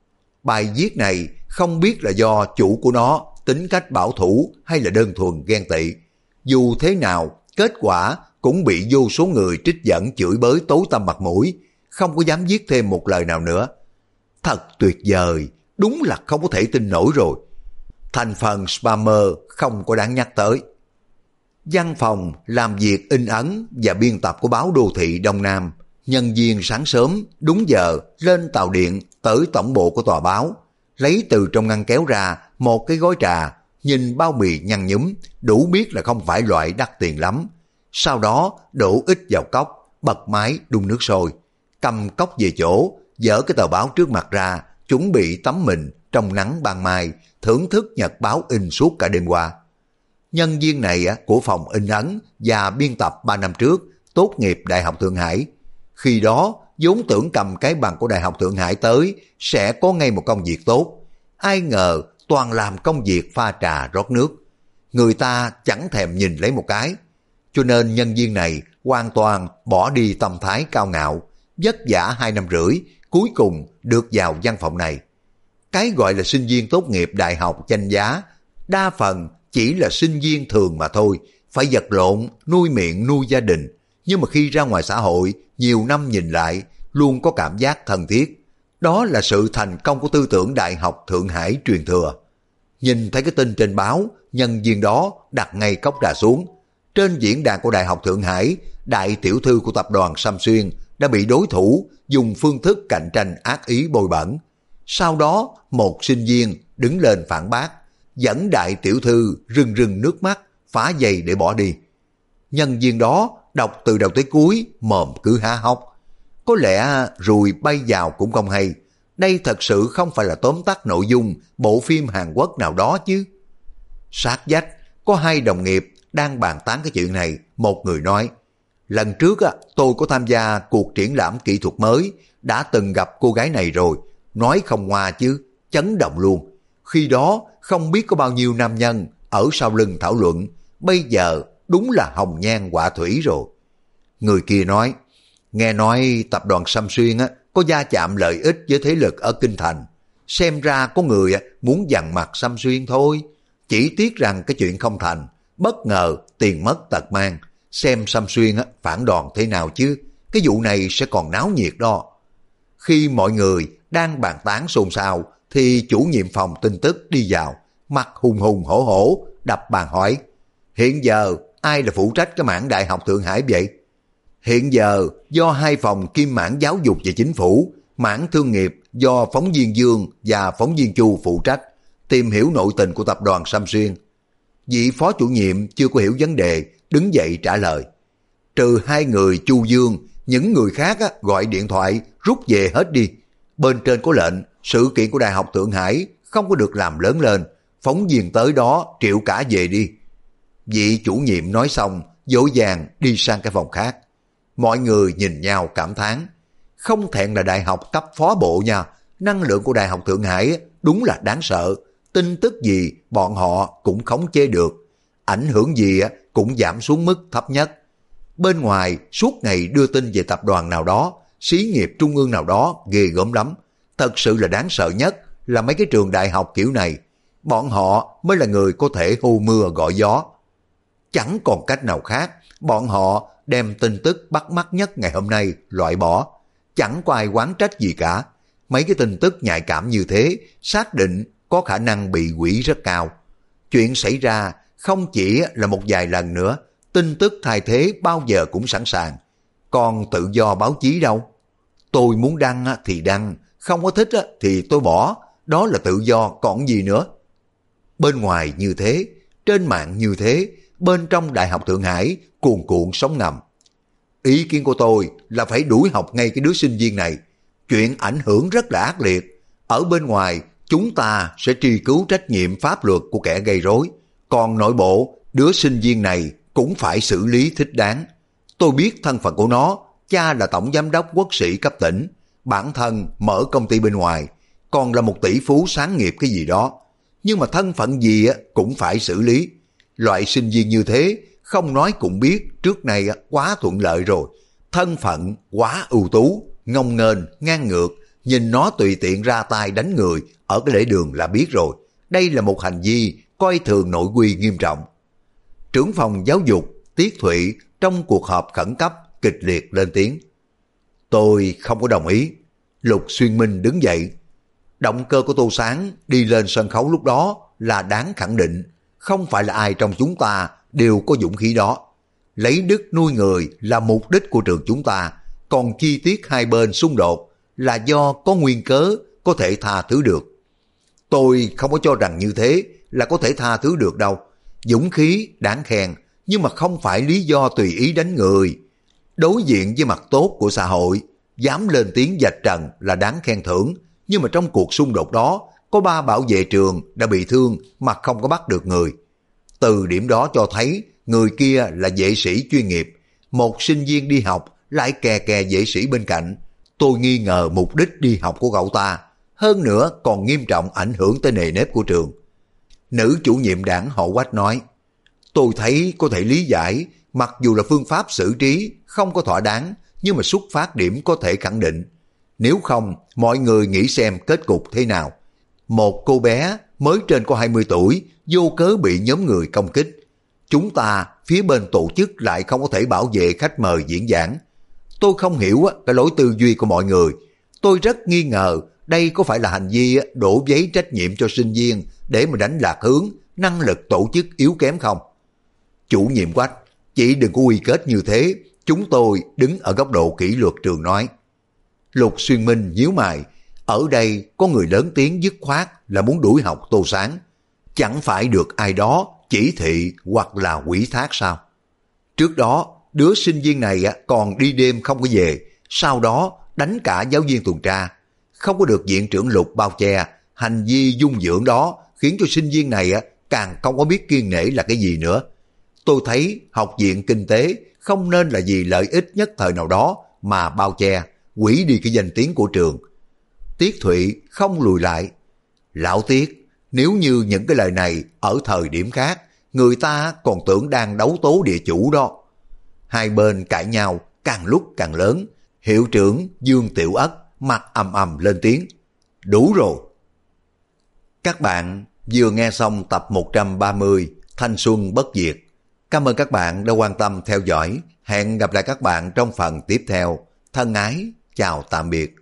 Bài viết này không biết là do chủ của nó tính cách bảo thủ hay là đơn thuần ghen tị. Dù thế nào, kết quả cũng bị vô số người trích dẫn chửi bới tối tăm mặt mũi, không có dám viết thêm một lời nào nữa. Thật tuyệt vời, đúng là không có thể tin nổi rồi. Thành phần spammer không có đáng nhắc tới. Văn phòng làm việc in ấn và biên tập của báo đô thị Đông Nam, nhân viên sáng sớm đúng giờ lên tàu điện tới tổng bộ của tòa báo, lấy từ trong ngăn kéo ra một cái gói trà, nhìn bao bì nhăn nhúm, đủ biết là không phải loại đắt tiền lắm. Sau đó đổ ít vào cốc, bật máy đun nước sôi, cầm cốc về chỗ, dỡ cái tờ báo trước mặt ra, chuẩn bị tắm mình trong nắng ban mai, thưởng thức nhật báo in suốt cả đêm qua. Nhân viên này của phòng in ấn và biên tập 3 năm trước tốt nghiệp Đại học Thượng Hải. Khi đó vốn tưởng cầm cái bằng của Đại học Thượng Hải tới sẽ có ngay một công việc tốt. Ai ngờ toàn làm công việc pha trà rót nước. Người ta chẳng thèm nhìn lấy một cái. Cho nên nhân viên này hoàn toàn bỏ đi tâm thái cao ngạo, vất vả 2 năm rưỡi, cuối cùng được vào văn phòng này. Cái gọi là sinh viên tốt nghiệp đại học danh giá, đa phần chỉ là sinh viên thường mà thôi, phải vật lộn, nuôi miệng nuôi gia đình. Nhưng mà khi ra ngoài xã hội, nhiều năm nhìn lại, luôn có cảm giác thân thiết. Đó là sự thành công của tư tưởng Đại học Thượng Hải truyền thừa. Nhìn thấy cái tin trên báo, nhân viên đó đặt ngay cốc trà xuống. Trên diễn đàn của Đại học Thượng Hải, đại tiểu thư của tập đoàn Sam Xuyên đã bị đối thủ dùng phương thức cạnh tranh ác ý bôi bẩn. Sau đó, một sinh viên đứng lên phản bác, dẫn đại tiểu thư rưng rưng nước mắt, phá giày để bỏ đi. Nhân viên đó đọc từ đầu tới cuối, mồm cứ há hốc. Có lẽ ruồi bay vào cũng không hay. Đây thật sự không phải là tóm tắt nội dung bộ phim Hàn Quốc nào đó chứ. Sát vách, có 2 đồng nghiệp đang bàn tán cái chuyện này. Một người nói, lần trước tôi có tham gia cuộc triển lãm kỹ thuật mới, đã từng gặp cô gái này rồi, nói không ngoa chứ, chấn động luôn. Khi đó không biết có bao nhiêu nam nhân ở sau lưng thảo luận, bây giờ đúng là hồng nhan họa thủy rồi. Người kia nói, nghe nói tập đoàn Sam Xuyên có gia chạm lợi ích với thế lực ở Kinh Thành. Xem ra có người muốn dằn mặt Sam Xuyên thôi. Chỉ tiếc rằng cái chuyện không thành, bất ngờ tiền mất tật mang. Xem Sam Xuyên phản đòn thế nào chứ, cái vụ này sẽ còn náo nhiệt đó. Khi mọi người đang bàn tán xôn xao, thì chủ nhiệm phòng tin tức đi vào, mặt hùng hùng hổ hổ, đập bàn hỏi, hiện giờ ai là phụ trách cái mảng Đại học Thượng Hải vậy? Hiện giờ do 2 phòng kim mảng giáo dục và chính phủ, mảng thương nghiệp do phóng viên Dương và phóng viên Chu phụ trách, tìm hiểu nội tình của tập đoàn Sam Xuyên. Vị phó chủ nhiệm chưa có hiểu vấn đề, đứng dậy trả lời. Trừ 2 người Chu Dương, những người khác gọi điện thoại rút về hết đi. Bên trên có lệnh, sự kiện của Đại học Thượng Hải không có được làm lớn lên, phóng viên tới đó triệu cả về đi. Vị chủ nhiệm nói xong, vội vàng đi sang cái phòng khác. Mọi người nhìn nhau cảm thán, không thẹn là đại học cấp phó bộ nha, năng lượng của Đại học Thượng Hải đúng là đáng sợ, tin tức gì bọn họ cũng khống chế được, ảnh hưởng gì cũng giảm xuống mức thấp nhất. Bên ngoài suốt ngày đưa tin về tập đoàn nào đó, xí nghiệp trung ương nào đó ghê gớm lắm, thật sự là đáng sợ nhất là mấy cái trường đại học kiểu này, bọn họ mới là người có thể hô mưa gọi gió. Chẳng còn cách nào khác, bọn họ đem tin tức bắt mắt nhất ngày hôm nay loại bỏ. Chẳng có ai oán trách gì cả. Mấy cái tin tức nhạy cảm như thế, xác định có khả năng bị hủy rất cao. Chuyện xảy ra không chỉ là một vài lần nữa, tin tức thay thế bao giờ cũng sẵn sàng. Còn tự do báo chí đâu? Tôi muốn đăng thì đăng, không có thích thì tôi bỏ, đó là tự do còn gì nữa. Bên ngoài như thế, trên mạng như thế, bên trong Đại học Thượng Hải cuồn cuộn sóng ngầm. Ý kiến của tôi là phải đuổi học ngay cái đứa sinh viên này. Chuyện ảnh hưởng rất là ác liệt. Ở bên ngoài, chúng ta sẽ truy cứu trách nhiệm pháp luật của kẻ gây rối. Còn nội bộ, đứa sinh viên này cũng phải xử lý thích đáng. Tôi biết thân phận của nó, cha là tổng giám đốc quốc sĩ cấp tỉnh, bản thân mở công ty bên ngoài, còn là một tỷ phú sáng nghiệp cái gì đó. Nhưng mà thân phận gì cũng phải xử lý. Loại sinh viên như thế, không nói cũng biết trước nay quá thuận lợi rồi. Thân phận quá ưu tú, ngông nghênh, ngang ngược, nhìn nó tùy tiện ra tay đánh người ở cái lễ đường là biết rồi. Đây là một hành vi coi thường nội quy nghiêm trọng. Trưởng phòng giáo dục Tiết Thụy trong cuộc họp khẩn cấp kịch liệt lên tiếng. Tôi không có đồng ý. Lục Xuyên Minh đứng dậy. Động cơ của Tô Sáng đi lên sân khấu lúc đó là đáng khẳng định, không phải là ai trong chúng ta đều có dũng khí đó. Lấy đức nuôi người là mục đích của trường chúng ta, còn chi tiết hai bên xung đột là do có nguyên cớ có thể tha thứ được. Tôi không có cho rằng như thế là có thể tha thứ được đâu. Dũng khí đáng khen, nhưng mà không phải lý do tùy ý đánh người. Đối diện với mặt tốt của xã hội, dám lên tiếng vạch trần là đáng khen thưởng, nhưng mà trong cuộc xung đột đó, có 3 bảo vệ trường đã bị thương mà không có bắt được người. Từ điểm đó cho thấy người kia là vệ sĩ chuyên nghiệp, một sinh viên đi học lại kè kè vệ sĩ bên cạnh. Tôi nghi ngờ mục đích đi học của cậu ta, hơn nữa còn nghiêm trọng ảnh hưởng tới nề nếp của trường. Nữ chủ nhiệm đảng họ Quách nói, tôi thấy có thể lý giải, mặc dù là phương pháp xử trí không có thỏa đáng, nhưng mà xuất phát điểm có thể khẳng định. Nếu không, mọi người nghĩ xem kết cục thế nào. Một cô bé mới trên có 20 tuổi, vô cớ bị nhóm người công kích. Chúng ta, phía bên tổ chức lại không có thể bảo vệ khách mời diễn giảng. Tôi không hiểu cái lối tư duy của mọi người. Tôi rất nghi ngờ đây có phải là hành vi đổ giấy trách nhiệm cho sinh viên để mà đánh lạc hướng, năng lực tổ chức yếu kém không? Chủ nhiệm Quách, chị đừng có quy kết như thế, chúng tôi đứng ở góc độ kỷ luật trường nói. Lục Xuyên Minh nhíu mày, ở đây có người lớn tiếng dứt khoát là muốn đuổi học Tô Sáng. Chẳng phải được ai đó chỉ thị hoặc là quỷ thác sao? Trước đó, đứa sinh viên này còn đi đêm không có về, sau đó đánh cả giáo viên tuần tra. Không có được viện trưởng Lục bao che, hành vi dung dưỡng đó khiến cho sinh viên này càng không có biết kiêng nể là cái gì nữa. Tôi thấy học viện kinh tế không nên là vì lợi ích nhất thời nào đó mà bao che, hủy đi cái danh tiếng của trường. Tiết Thụy không lùi lại. Lão Tiết, nếu như những cái lời này ở thời điểm khác, người ta còn tưởng đang đấu tố địa chủ đó. Hai bên cãi nhau càng lúc càng lớn. Hiệu trưởng Dương Tiểu Ất mặt ầm ầm lên tiếng. Đủ rồi. Các bạn vừa nghe xong tập 130 Thanh Xuân Bất Diệt. Cảm ơn các bạn đã quan tâm theo dõi. Hẹn gặp lại các bạn trong phần tiếp theo. Thân ái, chào tạm biệt.